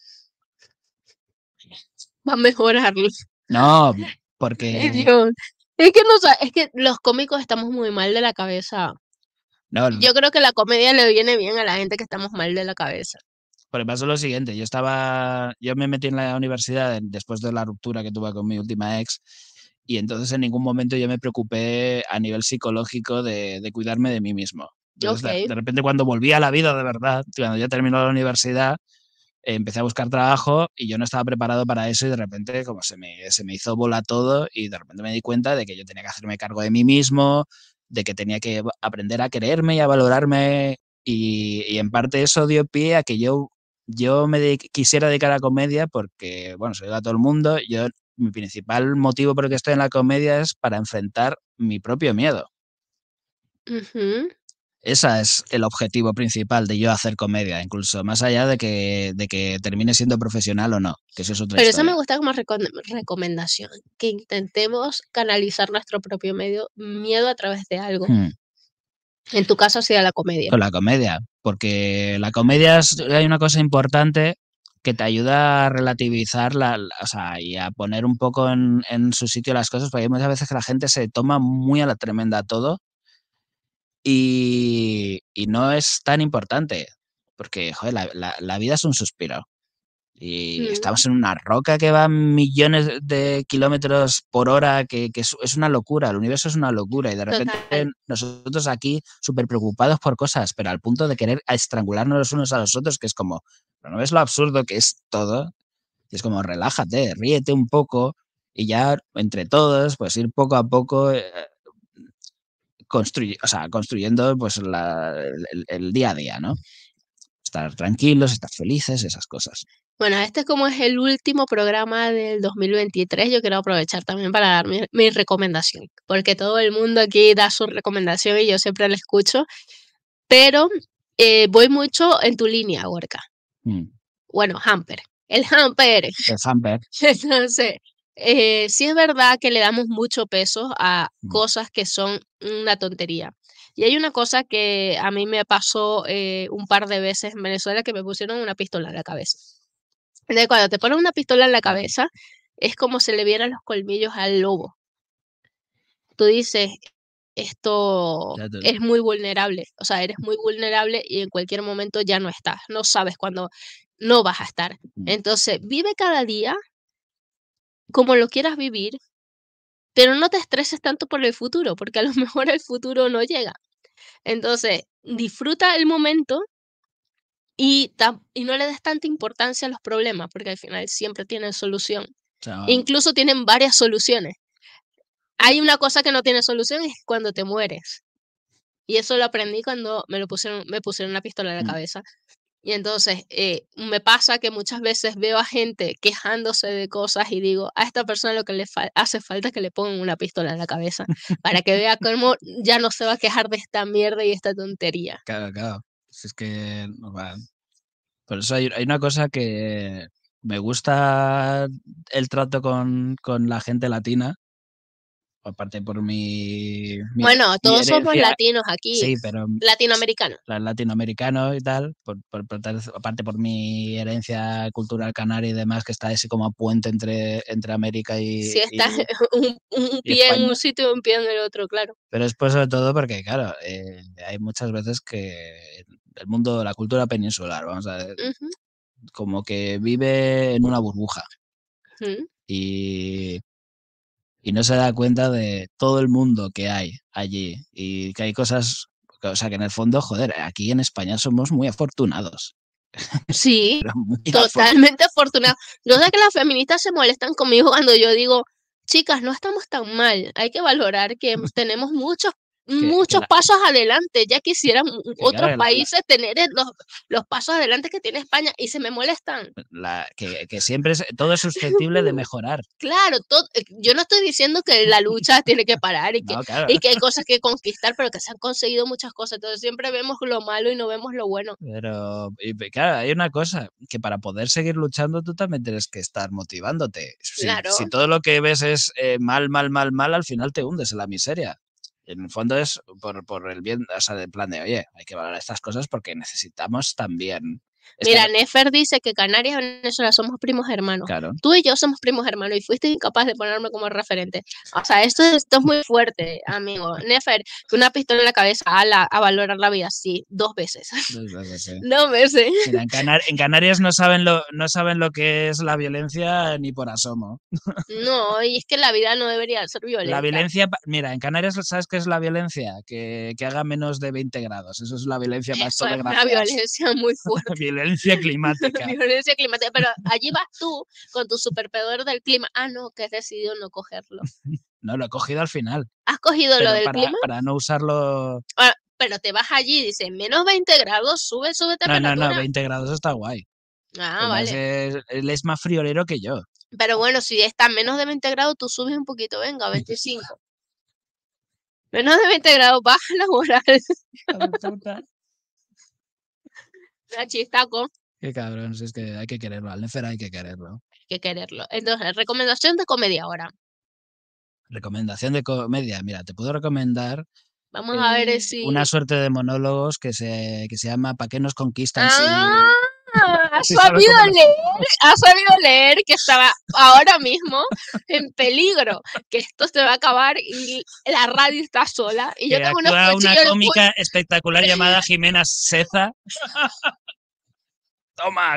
Va a mejorarlo. No, Ay, porque Dios. Es que no sa- es que los cómicos estamos muy mal de la cabeza. no, Yo creo que la comedia le viene bien a la gente que estamos mal de la cabeza. porque pasó lo siguiente, yo estaba, yo me metí en la universidad en- después de la ruptura que tuve con mi última ex y entonces en ningún momento yo me preocupé a nivel psicológico de, de cuidarme de mí mismo. Entonces de, Ok. de repente cuando volví a la vida de verdad, cuando ya terminó la universidad, eh, empecé a buscar trabajo y yo no estaba preparado para eso y de repente como se me, se me hizo bola todo y de repente me di cuenta de que yo tenía que hacerme cargo de mí mismo, de que tenía que aprender a quererme y a valorarme y, y en parte eso dio pie a que yo, yo me de, quisiera dedicar a la comedia porque, bueno, se lo digo a todo el mundo, yo, mi principal motivo por el que estoy en la comedia es para enfrentar mi propio miedo. Ujú. Ese es el objetivo principal de yo hacer comedia, incluso más allá de que, de que termine siendo profesional o no, que eso es otra Pero eso me historia. gusta como recon- recomendación, que intentemos canalizar nuestro propio medio, miedo a través de algo. Hmm. En tu caso, sí, a la comedia. Con la comedia, porque la comedia es, hay una cosa importante que te ayuda a relativizar la, la- o sea, y a poner un poco en, en su sitio las cosas, porque hay muchas veces que la gente se toma muy a la tremenda todo y, y no es tan importante, porque joder, la, la- la vida es un suspiro. Y Mm, estamos en una roca que va a millones de kilómetros por hora, que, que es, es una locura, el universo es una locura y de repente total. nosotros aquí súper preocupados por cosas, pero al punto de querer estrangularnos los unos a los otros, que es como, ¿pero no ves lo absurdo que es todo? Y es como, relájate, ríete un poco y ya entre todos, pues ir poco a poco eh, construy o sea, construyendo pues la, el, el día a día, ¿no? Estar tranquilos, estar felices, esas cosas. Bueno, este como es el último programa del dos mil veintitrés, yo quiero aprovechar también para dar mi, mi recomendación, porque todo el mundo aquí da su recomendación y yo siempre la escucho, pero eh, voy mucho en tu línea, Gorka. Mm. Bueno, Hamper. El Hamper. El hamper. Entonces, eh, sí es verdad que le damos mucho peso a Mm. cosas que son una tontería. Y hay una cosa que a mí me pasó eh, un par de veces en Venezuela que me pusieron una pistola en la cabeza. Entonces, cuando te ponen una pistola en la cabeza, es como si le vieran los colmillos al lobo. Tú dices, esto Ya te- es muy vulnerable, o sea, eres muy vulnerable y en cualquier momento ya no estás, no sabes cuándo no vas a estar. mm. Entonces, vive cada día como lo quieras vivir, pero no te estreses tanto por el futuro, porque a lo mejor el futuro no llega. Entonces, disfruta el momento y, tam- y no le des tanta importancia a los problemas, porque al final siempre tienen solución. O sea, Incluso tienen varias soluciones. Hay una cosa que no tiene solución, es cuando te mueres. Y eso lo aprendí cuando me lo pusieron, me pusieron una pistola en la mm. cabeza. Y entonces eh, me pasa que muchas veces veo a gente quejándose de cosas y digo, a esta persona lo que le fa- hace falta es que le pongan una pistola en la cabeza para que vea cómo ya no se va a quejar de esta mierda y esta tontería. Claro, claro. Si es que no va. Por eso hay, hay una cosa que me gusta el trato con, con la gente latina, aparte por mi, mi, Bueno, mi todos somos herencia, latinos aquí, sí, pero latinoamericanos. la- latinoamericano y tal, por, por- por tal- aparte por mi herencia cultural canaria y demás, que está ese como puente entre, entre América Si y, estás y- un, un y pie en un España. sitio y un pie en el otro, claro. Pero es pues sobre todo porque, claro, eh, hay muchas veces que el mundo, la cultura peninsular, vamos a ver, Ujú, como que vive en una burbuja ujú. y, y no se da cuenta de todo el mundo que hay allí y que hay cosas, o sea, que en el fondo, joder, aquí en España somos muy afortunados. Sí, Pero muy totalmente afortunado. Yo sé que las feministas se molestan conmigo cuando yo digo, chicas, no estamos tan mal. Hay que valorar que tenemos muchos, que, que muchos la- pasos adelante. Ya quisieran que otros claro, la- la- países tener el- los, los pasos adelante que tiene España y se me molestan. la- que, que siempre es, todo es susceptible de mejorar. Claro, todo, eh, yo no estoy diciendo que la lucha tiene que parar y que, No, claro. y que hay cosas que conquistar, pero que se han conseguido muchas cosas. Entonces siempre vemos lo malo y no vemos lo bueno. Pero, y, pe- claro, hay una cosa, que para poder seguir luchando tú también tienes que estar motivándote. Si, Claro. si todo lo que ves es eh, mal, mal, mal, mal, al final te hundes en la miseria. En el fondo es por, por el bien, o sea, de plan de, oye, hay que valorar estas cosas porque necesitamos también Mira, estar, Nefer dice que Canarias y Venezuela somos primos hermanos. claro. Tú y yo somos primos hermanos y fuiste incapaz de ponerme como referente. O sea, esto, esto es muy fuerte, amigo. Nefer, una pistola en la cabeza a, la, a valorar la vida, sí, dos veces. Dos veces, sí. Dos veces. Mira, en, Canar- en Canarias no saben, lo, no saben lo que es la violencia ni por asomo. No, y es que la vida no debería ser violenta. La violencia, pa- mira, en Canarias, ¿sabes qué es la violencia? Que, que haga menos de veinte grados. Eso es la violencia para Eso acción de es una gracias. violencia muy fuerte. Violencia climática. Violencia climática. Pero allí vas tú con tu superpoder del clima. Ah, no, que has decidido no cogerlo. No, lo he cogido al final. ¿Has cogido Pero lo del para, clima? para no usarlo. Ah, pero te vas allí y dices, menos veinte grados, sube, sube No, no, temperatura. no, veinte grados está guay. Ah, Además, vale. es- él es más friolero que yo. Pero bueno, si está a menos de veinte grados, tú subes un poquito, venga, veinticinco. Menos de veinte grados, baja la moral. La chistaco, Qué cabrón, si es que hay que quererlo. Al Nefer hay que quererlo. hay que quererlo. Entonces, recomendación de comedia ahora. Recomendación de comedia. Mira, te puedo recomendar Vamos a ver eh, si... una suerte de monólogos que se, que se llama ¿Para qué nos conquistan si, Ah, has si sabes sabido cómo nos leer, has sabido leer que estaba ahora mismo en peligro, que esto se va a acabar y la radio está sola y yo que tengo unos actúa una cuchillos en el cómica espectacular llamada Jimena Seza? Toma.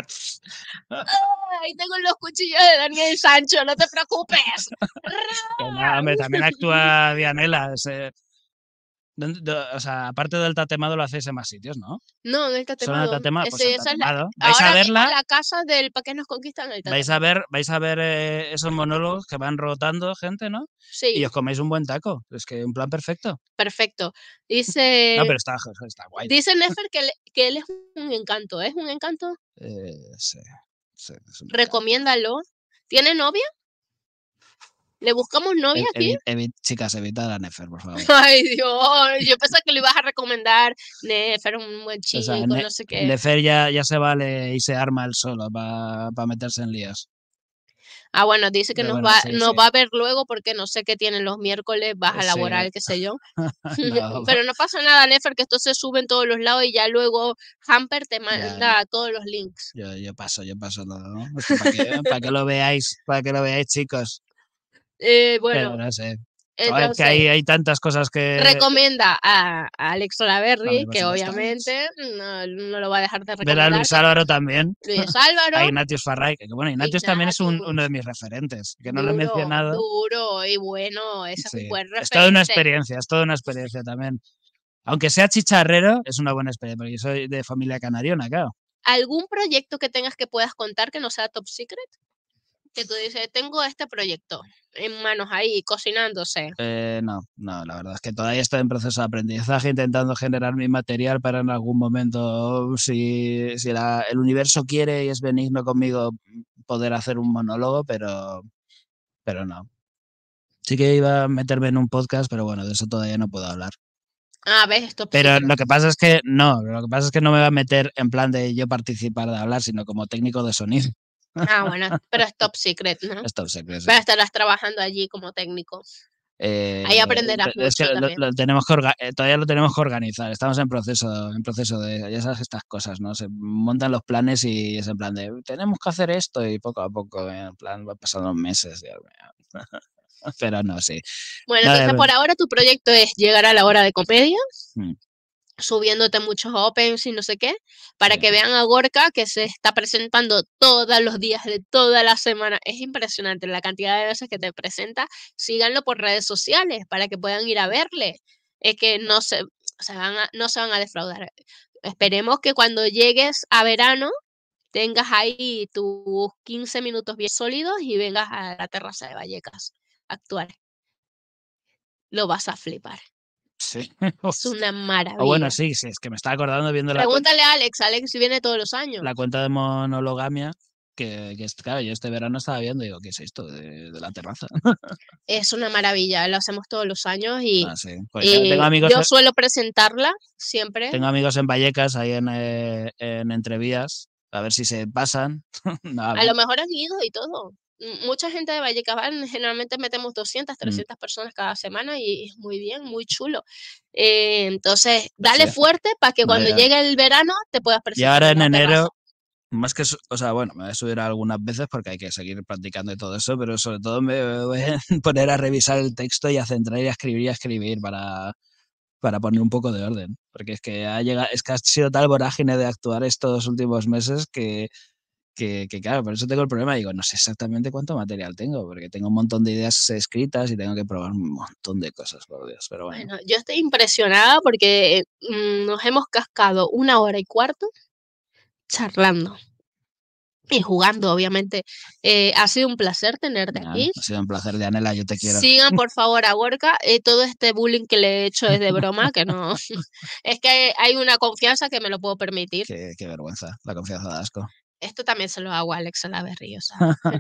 Ahí tengo los cuchillos de Daniel Sancho, no te preocupes. Que no, hombre, también actúa Dianela. ese- ¿dónde- dó- o sea, aparte del tatemado lo hacéis en más sitios, ¿no? No, en el Solo en el tatemado. tatemado, pues Ese, el esa es la, tatemado. ¿Vais ahora a mismo verla? la casa del ¿para qué nos conquistan el Vais a tatemado? ver, vais a ver eh, esos monólogos que van rotando gente, ¿no? Y Sí, os coméis un buen taco. Es que un plan perfecto. perfecto. No, Dice, pero está, está guay. dice Nefer que, le- que él es un encanto, ¿es un encanto? Eh, sí, sí, es un encanto. Recomiéndalo. ¿Tiene novia? ¿Le buscamos novia Ev- aquí? evi- evi- chicas, evitad a Nefer, por favor. Ay, Dios, yo pensé que le ibas a recomendar Nefer, un buen O chico, sea, Ne- no sé qué. Nefer ya, ya se vale y se arma él solo para meterse en líos. Ah, bueno, dice que Pero nos bueno, va, sí, nos sí. va a ver luego porque no sé qué tienen los miércoles, baja Sí. laboral, qué sé yo. No, Pero no pasa nada, Nefer, que esto se sube en todos los lados y ya luego Hamper te ya, manda todos los links. yo, yo paso, yo paso todo, ¿no? Esto para que, para que lo veáis, para que lo veáis, chicos. Eh, Pero bueno, no sé. Joder, entonces que hay, hay tantas cosas que. recomienda a, a Alex Hombre, Olaverri, por que supuesto. obviamente no, no lo va a dejar de Ver a recomendar. Luis Álvaro también. Luis Álvaro, A Ignatius Farray. Que bueno, Ignatius también es un- Ignatius. uno de mis referentes. Que no lo he duro, mencionado. duro y bueno, ese es un Sí. buen Es toda una referente. experiencia, es toda una experiencia también. Aunque sea chicharrero, es una buena experiencia, porque yo soy de familia canariona, claro. ¿Algún proyecto que tengas que puedas contar que no sea top secret? Que tú dices, tengo este proyecto en manos ahí, cocinándose. Eh, no, no, la verdad es que todavía estoy en proceso de aprendizaje, intentando generar mi material para en algún momento, si, si la- el universo quiere y es benigno conmigo, poder hacer un monólogo, pero, pero no. Sí que iba a meterme en un podcast, pero bueno, de eso todavía no puedo hablar. Ah, ves, es top Pero secret. lo que pasa es que no, lo que pasa es que no me va a meter en plan de yo participar de hablar, sino como técnico de sonido. Ah, bueno, pero es top secret, ¿no? Es top secret, sí. Pero estarás trabajando allí como técnico. Eh, Ahí aprenderás te- es que mucho lo- también. lo tenemos que orga- eh, todavía lo tenemos que organizar. Estamos en proceso, en proceso de ya sabes estas cosas, ¿no? Se montan los planes y es en plan de tenemos que hacer esto y poco a poco, eh, en plan, va pasando los meses. Dios mío. Pero no, sí. Bueno, No, entonces eh, por ahora tu proyecto es llegar a la hora de comedia, mm, subiéndote muchos opens y no sé qué, para sí. que vean a Gorka que se está presentando todos los días de toda la semana. Es impresionante la cantidad de veces que te presenta. Síganlo por redes sociales para que puedan ir a verle. Es que no se, se van a- no se van a defraudar. Esperemos que cuando llegues a verano tengas ahí tus quince minutos bien sólidos y vengas a la terraza de Vallecas a actuar. Lo vas a flipar. Sí. Es una Ah, maravilla. bueno, sí, sí, es que me estaba acordando viendo la cuenta, Pregúntale a Alex, Alex viene todos los años. la cuenta de monologamia, que, que es- claro, yo este verano estaba viendo y digo, ¿qué es esto de, de la terraza? Es una maravilla, lo hacemos todos los años y, Ah, sí. Pues claro, tengo y amigos, yo en- suelo presentarla siempre. tengo amigos en Vallecas, ahí en, eh, en Entrevías, a ver si se pasan. Nada A más. lo mejor han ido y todo. M- Mucha gente de Vallecas van, generalmente metemos doscientas, Mm. trescientas personas cada semana y es muy bien, muy chulo. Eh, entonces, Pues dale sí. fuerte para que No, cuando ya. llegue el verano te puedas Y presentar ahora en en la terraza. enero, más que, su- o sea, bueno, me voy a subir algunas veces porque hay que seguir practicando y todo eso, pero sobre todo me voy a poner a revisar el texto y a centrar y a escribir y a escribir para, para poner un poco de orden. Porque es que ha llegado, es que ha sido tal vorágine de actuar estos últimos meses que, que, que, claro, por eso tengo el problema. Digo, no sé exactamente cuánto material tengo, porque tengo un montón de ideas escritas y tengo que probar un montón de cosas, por Dios. Pero bueno, Bueno, yo estoy impresionada porque mm, nos hemos cascado una hora y cuarto charlando y jugando, obviamente. Eh, ha sido un placer tenerte nada, aquí. ha sido un placer, Dianela, yo te quiero. Sigan por favor a Gorka. Eh, todo este bullying que le he hecho es de broma, que no. Es que hay una confianza que me lo puedo permitir. Qué, qué vergüenza, la confianza da asco. Esto también se lo hago a Alex Salaverry, o sea.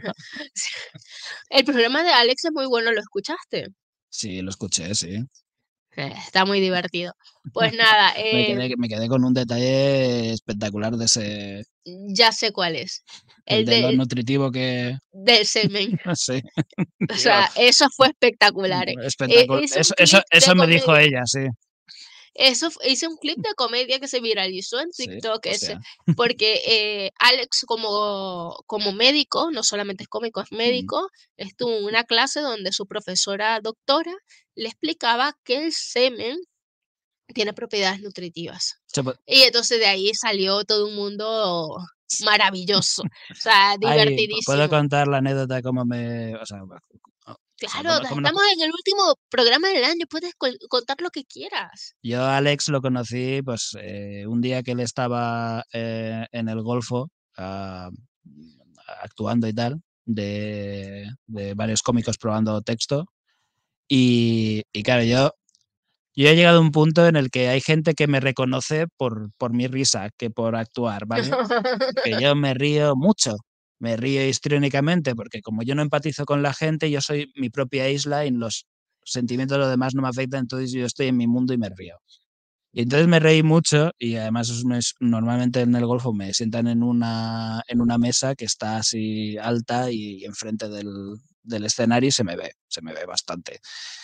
El programa de Alex es muy bueno, ¿lo escuchaste? Sí, lo escuché, sí. Eh, está muy divertido. Pues nada, Me eh, quedé, me quedé con un detalle espectacular de ese, ya sé cuál es. el El de lo de, nutritivo que, del semen. sí. O Digo, sea, eso fue espectacular. eh. Eh, espectacular. hice un Eso, eso, clip de eso me dijo comedia. ella, sí. Eso fu- hice un clip de comedia que se viralizó en Sí, TikTok ese, hostia. porque eh, Alex como, como médico, no solamente es cómico, es Mm. médico, estuvo en una clase donde su profesora doctora le explicaba que el semen tiene propiedades nutritivas. Se po- Y entonces de ahí salió todo un mundo maravilloso, o sea, Ay, p- puedo divertidísimo. contar la anécdota de cómo me. O sea, o sea, Claro, cómo- da- cómo nos- estamos en el último programa del año, puedes con- contar lo que quieras. yo a Alex lo conocí, pues, eh, un día que él estaba eh, en el Golfo, ah, actuando y tal, de, de varios cómicos probando texto. Y, y claro, yo Yo he llegado a un punto en el que hay gente que me reconoce por, por mi risa que por actuar, ¿vale? Que yo me río mucho, me río histriónicamente, porque como yo no empatizo con la gente, yo soy mi propia isla y los sentimientos de los demás no me afectan, entonces yo estoy en mi mundo y me río. Y entonces me reí mucho y además es un- es- normalmente en el golfo me sientan en una, en una mesa que está así alta y enfrente del, del escenario y se me ve, se me ve bastante.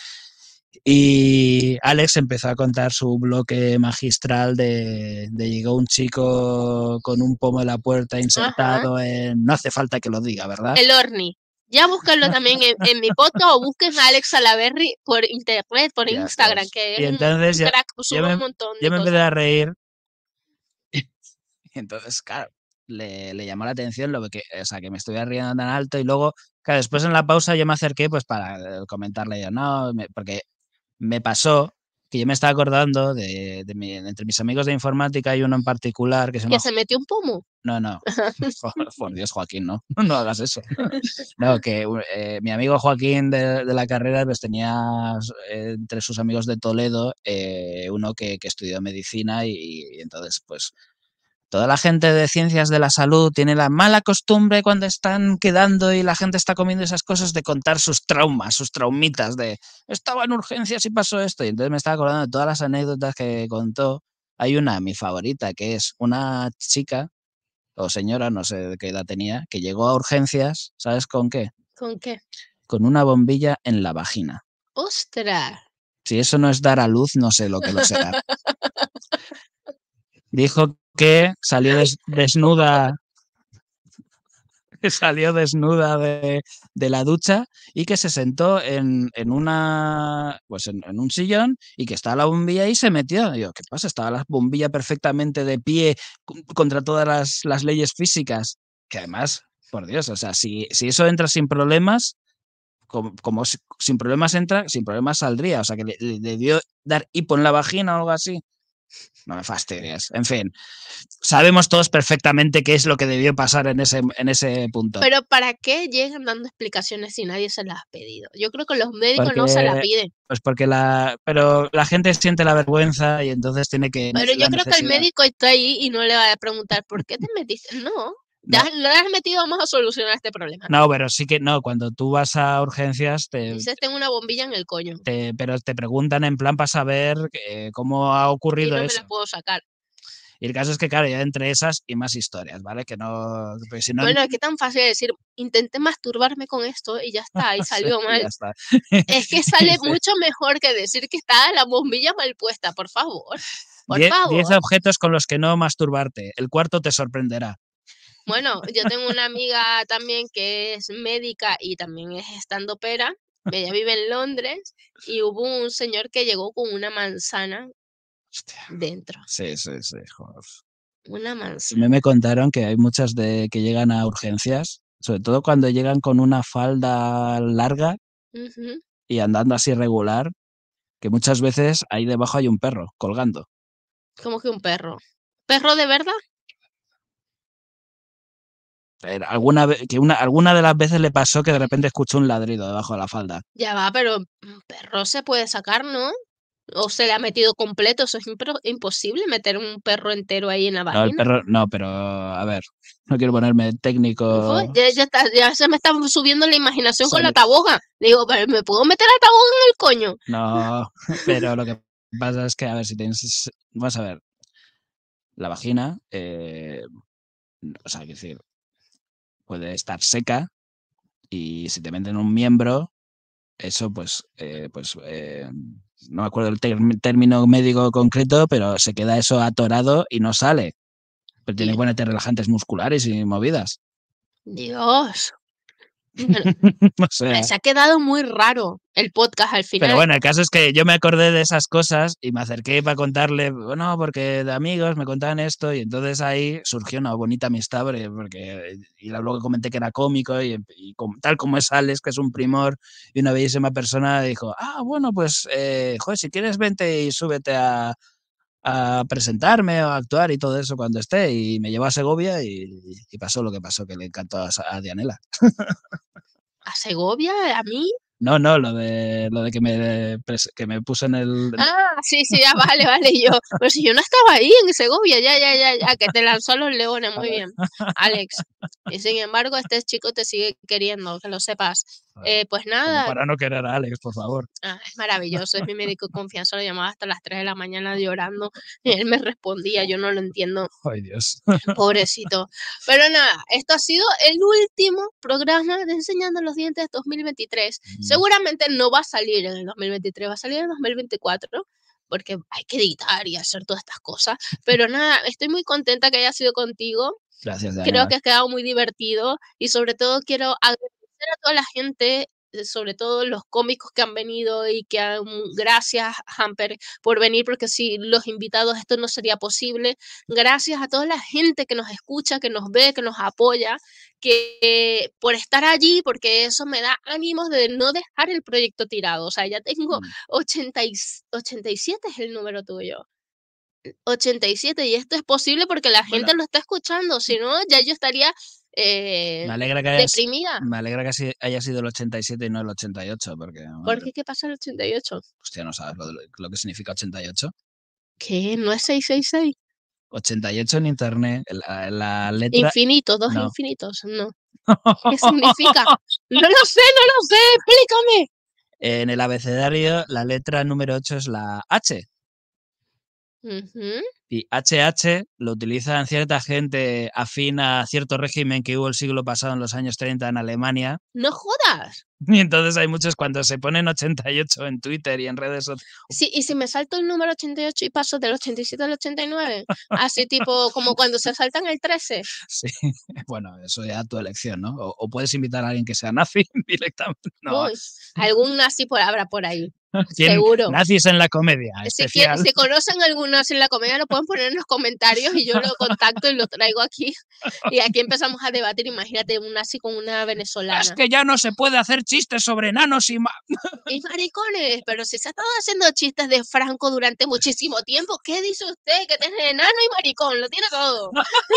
Y Alex empezó a contar su bloque magistral de, de llegó un chico con un pomo en la puerta Ajá. insertado en... No hace falta que lo diga, ¿verdad? El Orni. Ya búsquenlo también en, en mi podcast o busquen a Alex Salaberry por internet, por Ya, Instagram, pues. que es Y un, entonces un yo, crack, yo, sube un me, montón yo de me empecé cosas. a reír. Y entonces, claro, le, le llamó la atención lo que, o sea, que me estuviera riendo tan alto y luego, claro, después en la pausa yo me acerqué pues para eh, comentarle yo, no, me- porque me pasó que yo me estaba acordando de, de mi- entre mis amigos de informática hay uno en particular que se Que llama... se metió un pomo. No, no, por Dios, Joaquín, no, no hagas eso. No, que eh, mi amigo Joaquín de, de la carrera pues tenía eh, entre sus amigos de Toledo eh, uno que, que estudió medicina y, y entonces pues toda la gente de ciencias de la salud tiene la mala costumbre cuando están quedando y la gente está comiendo esas cosas de contar sus traumas, sus traumitas de estaba en urgencias y pasó esto. Y entonces me estaba acordando de todas las anécdotas que contó. Hay una, mi favorita, que es una chica o señora, no sé de qué edad tenía, que llegó a urgencias, ¿sabes con qué? ¿Con qué? Con una bombilla en la vagina. ¡Ostras! Si eso no es dar a luz, no sé lo que lo será. Dijo que salió des desnuda salió desnuda de, de, la ducha y que se sentó en, en una pues en, en, un sillón y que estaba la bombilla y se metió. Y yo, ¿qué pasa? Estaba la bombilla perfectamente de pie contra todas las, las leyes físicas. Que además, por Dios, o sea, si, si eso entra sin problemas, como, como si, sin problemas entra, sin problemas saldría. O sea, que le, le dio dar hipo en la vagina o algo así. No me fastidies. En fin, sabemos todos perfectamente qué es lo que debió pasar en ese, en ese punto. Pero ¿para qué llegan dando explicaciones si nadie se las ha pedido? Yo creo que los médicos Porque, no se la piden. pues porque la, pero la gente siente la vergüenza y entonces tiene que Pero yo la creo que el necesidad. médico está ahí y no le va a preguntar, ¿por qué te metiste? No, No, ya lo has metido, vamos a solucionar este problema. no, pero sí que no. Cuando tú vas a urgencias, te, Dices, tengo una bombilla en el coño te, pero te preguntan en plan para saber eh, cómo ha y ocurrido no me la eso. puedo sacar. Y el caso es que, claro, ya entre esas y más historias, ¿vale? Que no, porque si no, Bueno, es que tan fácil decir, intenté masturbarme con esto y ya está, y sí, salió ya mal. está. Es que sale Sí. mucho mejor que decir que está la bombilla mal puesta, por favor. Por Die- diez favor. objetos con los que no masturbarte. El cuarto te sorprenderá. Bueno, yo tengo una amiga también que es médica y también es estandopera. Ella vive en Londres y hubo un señor que llegó con una manzana Hostia. dentro. Sí, sí, sí, joder. Una A mí manzana. me contaron que hay muchas de que llegan a urgencias, sobre todo cuando llegan con una falda larga Ujú. y andando así regular, que muchas veces ahí debajo hay un perro colgando. Como que un perro. ¿Perro de verdad? Pero alguna, ve- que una, alguna de las veces le pasó que de repente escuchó un ladrido debajo de la falda. Ya va, pero un perro se puede sacar, ¿no? O se le ha metido completo. Eso es impro- imposible meter un perro entero ahí en la No, el vagina. perro, no, pero a ver, no quiero ponerme Uf, técnico. ya, ya, está- ya se me está subiendo la imaginación con la Sale- taboga. Digo, "¿Pero ¿me puedo meter la taboga en el coño? No, pero lo que pasa es que, a ver, si tienes, vamos a ver, la vagina, eh, o sea, quiero decir, puede estar seca y si te meten un miembro, eso pues, eh, pues eh, no me acuerdo el ter- término médico concreto, pero se queda eso atorado y no sale. Pero tiene que Di- ponerte relajantes musculares y movidas. Dios. Bueno, O sea, se ha quedado muy raro el podcast al pero final. bueno, el caso es que yo me acordé de esas cosas y me acerqué para contarle, bueno, porque de amigos me contaban esto y entonces ahí surgió una bonita amistad porque, porque y luego comenté que era cómico y, y como- tal como es Alex, que es un primor y una bellísima persona, dijo, ah, bueno, pues, eh, joder, si quieres vente y súbete a, a presentarme o a actuar y todo eso cuando esté y me llevó a Segovia y, y pasó lo que pasó, que le encantó a, a Dianela. ¿A Segovia? ¿A mí? No, no, lo de lo de que me, que me puso en el, Ah, sí, sí, ya, vale, vale. Y yo, pero si yo no estaba ahí en Segovia, ya, ya, ya, ya, que te lanzó a los leones, muy bien, Alex. Y sin embargo, este chico te sigue queriendo, que lo sepas. Eh, pues como nada, para no querer a Alex, por favor. ah, es maravilloso, es mi médico de confianza, lo llamaba hasta las tres de la mañana llorando, y él me respondía, yo no lo entiendo. Ay, Dios. Pobrecito. Pero nada, esto ha sido el último programa de Enseñando los Dientes dos mil veintitrés. Seguramente no va a salir en el dos mil veintitrés, va a salir en el dos mil veinticuatro, porque hay que editar y hacer todas estas cosas. Pero nada, estoy muy contenta que haya sido contigo. Gracias, Creo Daniela. que ha quedado muy divertido y sobre todo quiero agradecer a toda la gente, eh, sobre todo los cómicos que han venido y que han, gracias Hamper por venir, porque sin los invitados esto no sería posible. Gracias a toda la gente que nos escucha, que nos ve, que nos apoya, que eh, por estar allí, porque eso me da ánimos de no dejar el proyecto tirado. O sea, ya tengo Mm. ochenta y, ochenta y siete es el número tuyo. ochenta y siete y esto es posible porque la Bueno, gente lo está escuchando, si no, ya yo estaría me eh, alegra que hayas, deprimida. me alegra que así haya sido el ochenta y siete y no el ochenta y ocho, porque, ¿Por madre, qué? ¿Qué pasa el ochenta y ocho? hostia, no sabes lo, lo que significa ochenta y ocho. ¿Qué? ¿No es seiscientos sesenta y seis? ochenta y ocho en internet, la, la letra. Infinito, dos No. infinitos, no. ¿Qué significa? No lo sé, no lo sé, explícame. En el abecedario, la letra número ocho es la H. Ujú. Y H H lo utilizan cierta gente afín a cierto régimen que hubo el siglo pasado en los años treinta en Alemania. No jodas. Y entonces hay muchos cuando se ponen ochenta y ocho en Twitter y en redes sociales. Sí, y si me salto el número ochenta y ocho y paso del ochenta y siete al ochenta y nueve, así tipo como cuando se saltan el trece. Sí, bueno, eso ya tu elección, ¿no? O, o puedes invitar a alguien que sea nazi directamente. No, Uy, algún nazi por habrá por ahí. Seguro. Nazis en la comedia, Si, especial. quieren, si conocen algún nazi en la comedia, lo pueden poner en los comentarios y yo lo contacto y lo traigo aquí. Y aquí empezamos a debatir. Imagínate un nazi con una venezolana. Es que ya no se puede hacer chistes sobre enanos y... Ma y maricones, pero si se ha estado haciendo chistes de Franco durante muchísimo tiempo, ¿qué dice usted? Que tiene enano y maricón, lo tiene todo.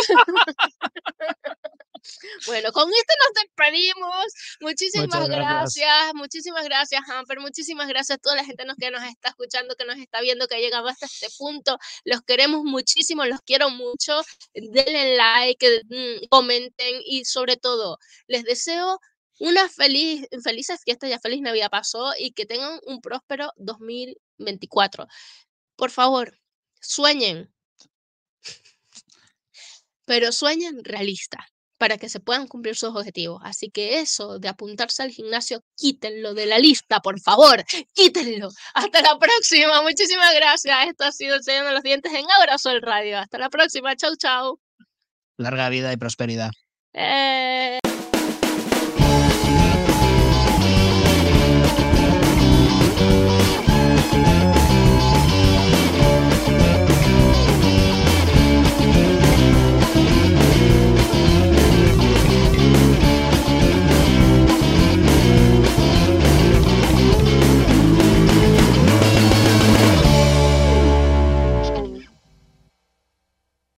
Bueno, con esto nos despedimos. Muchísimas Muchas gracias. gracias. Muchísimas gracias, Hamper. Muchísimas gracias a toda la gente que nos está escuchando, que nos está viendo, que ha llegado hasta este punto. Los queremos muchísimo, los quiero mucho. Denle like, comenten y sobre todo, les deseo una feliz, felices fiestas, ya feliz Navidad pasó y que tengan un próspero dos mil veinticuatro. Por favor, sueñen. Pero sueñen realista, para que se puedan cumplir sus objetivos. Así que eso de apuntarse al gimnasio, quítenlo de la lista, por favor, quítenlo. Hasta la próxima, muchísimas gracias. Esto ha sido Enseñando los Dientes en Abrazo el Radio. Hasta la próxima, chau, chau. Larga vida y prosperidad. Eh...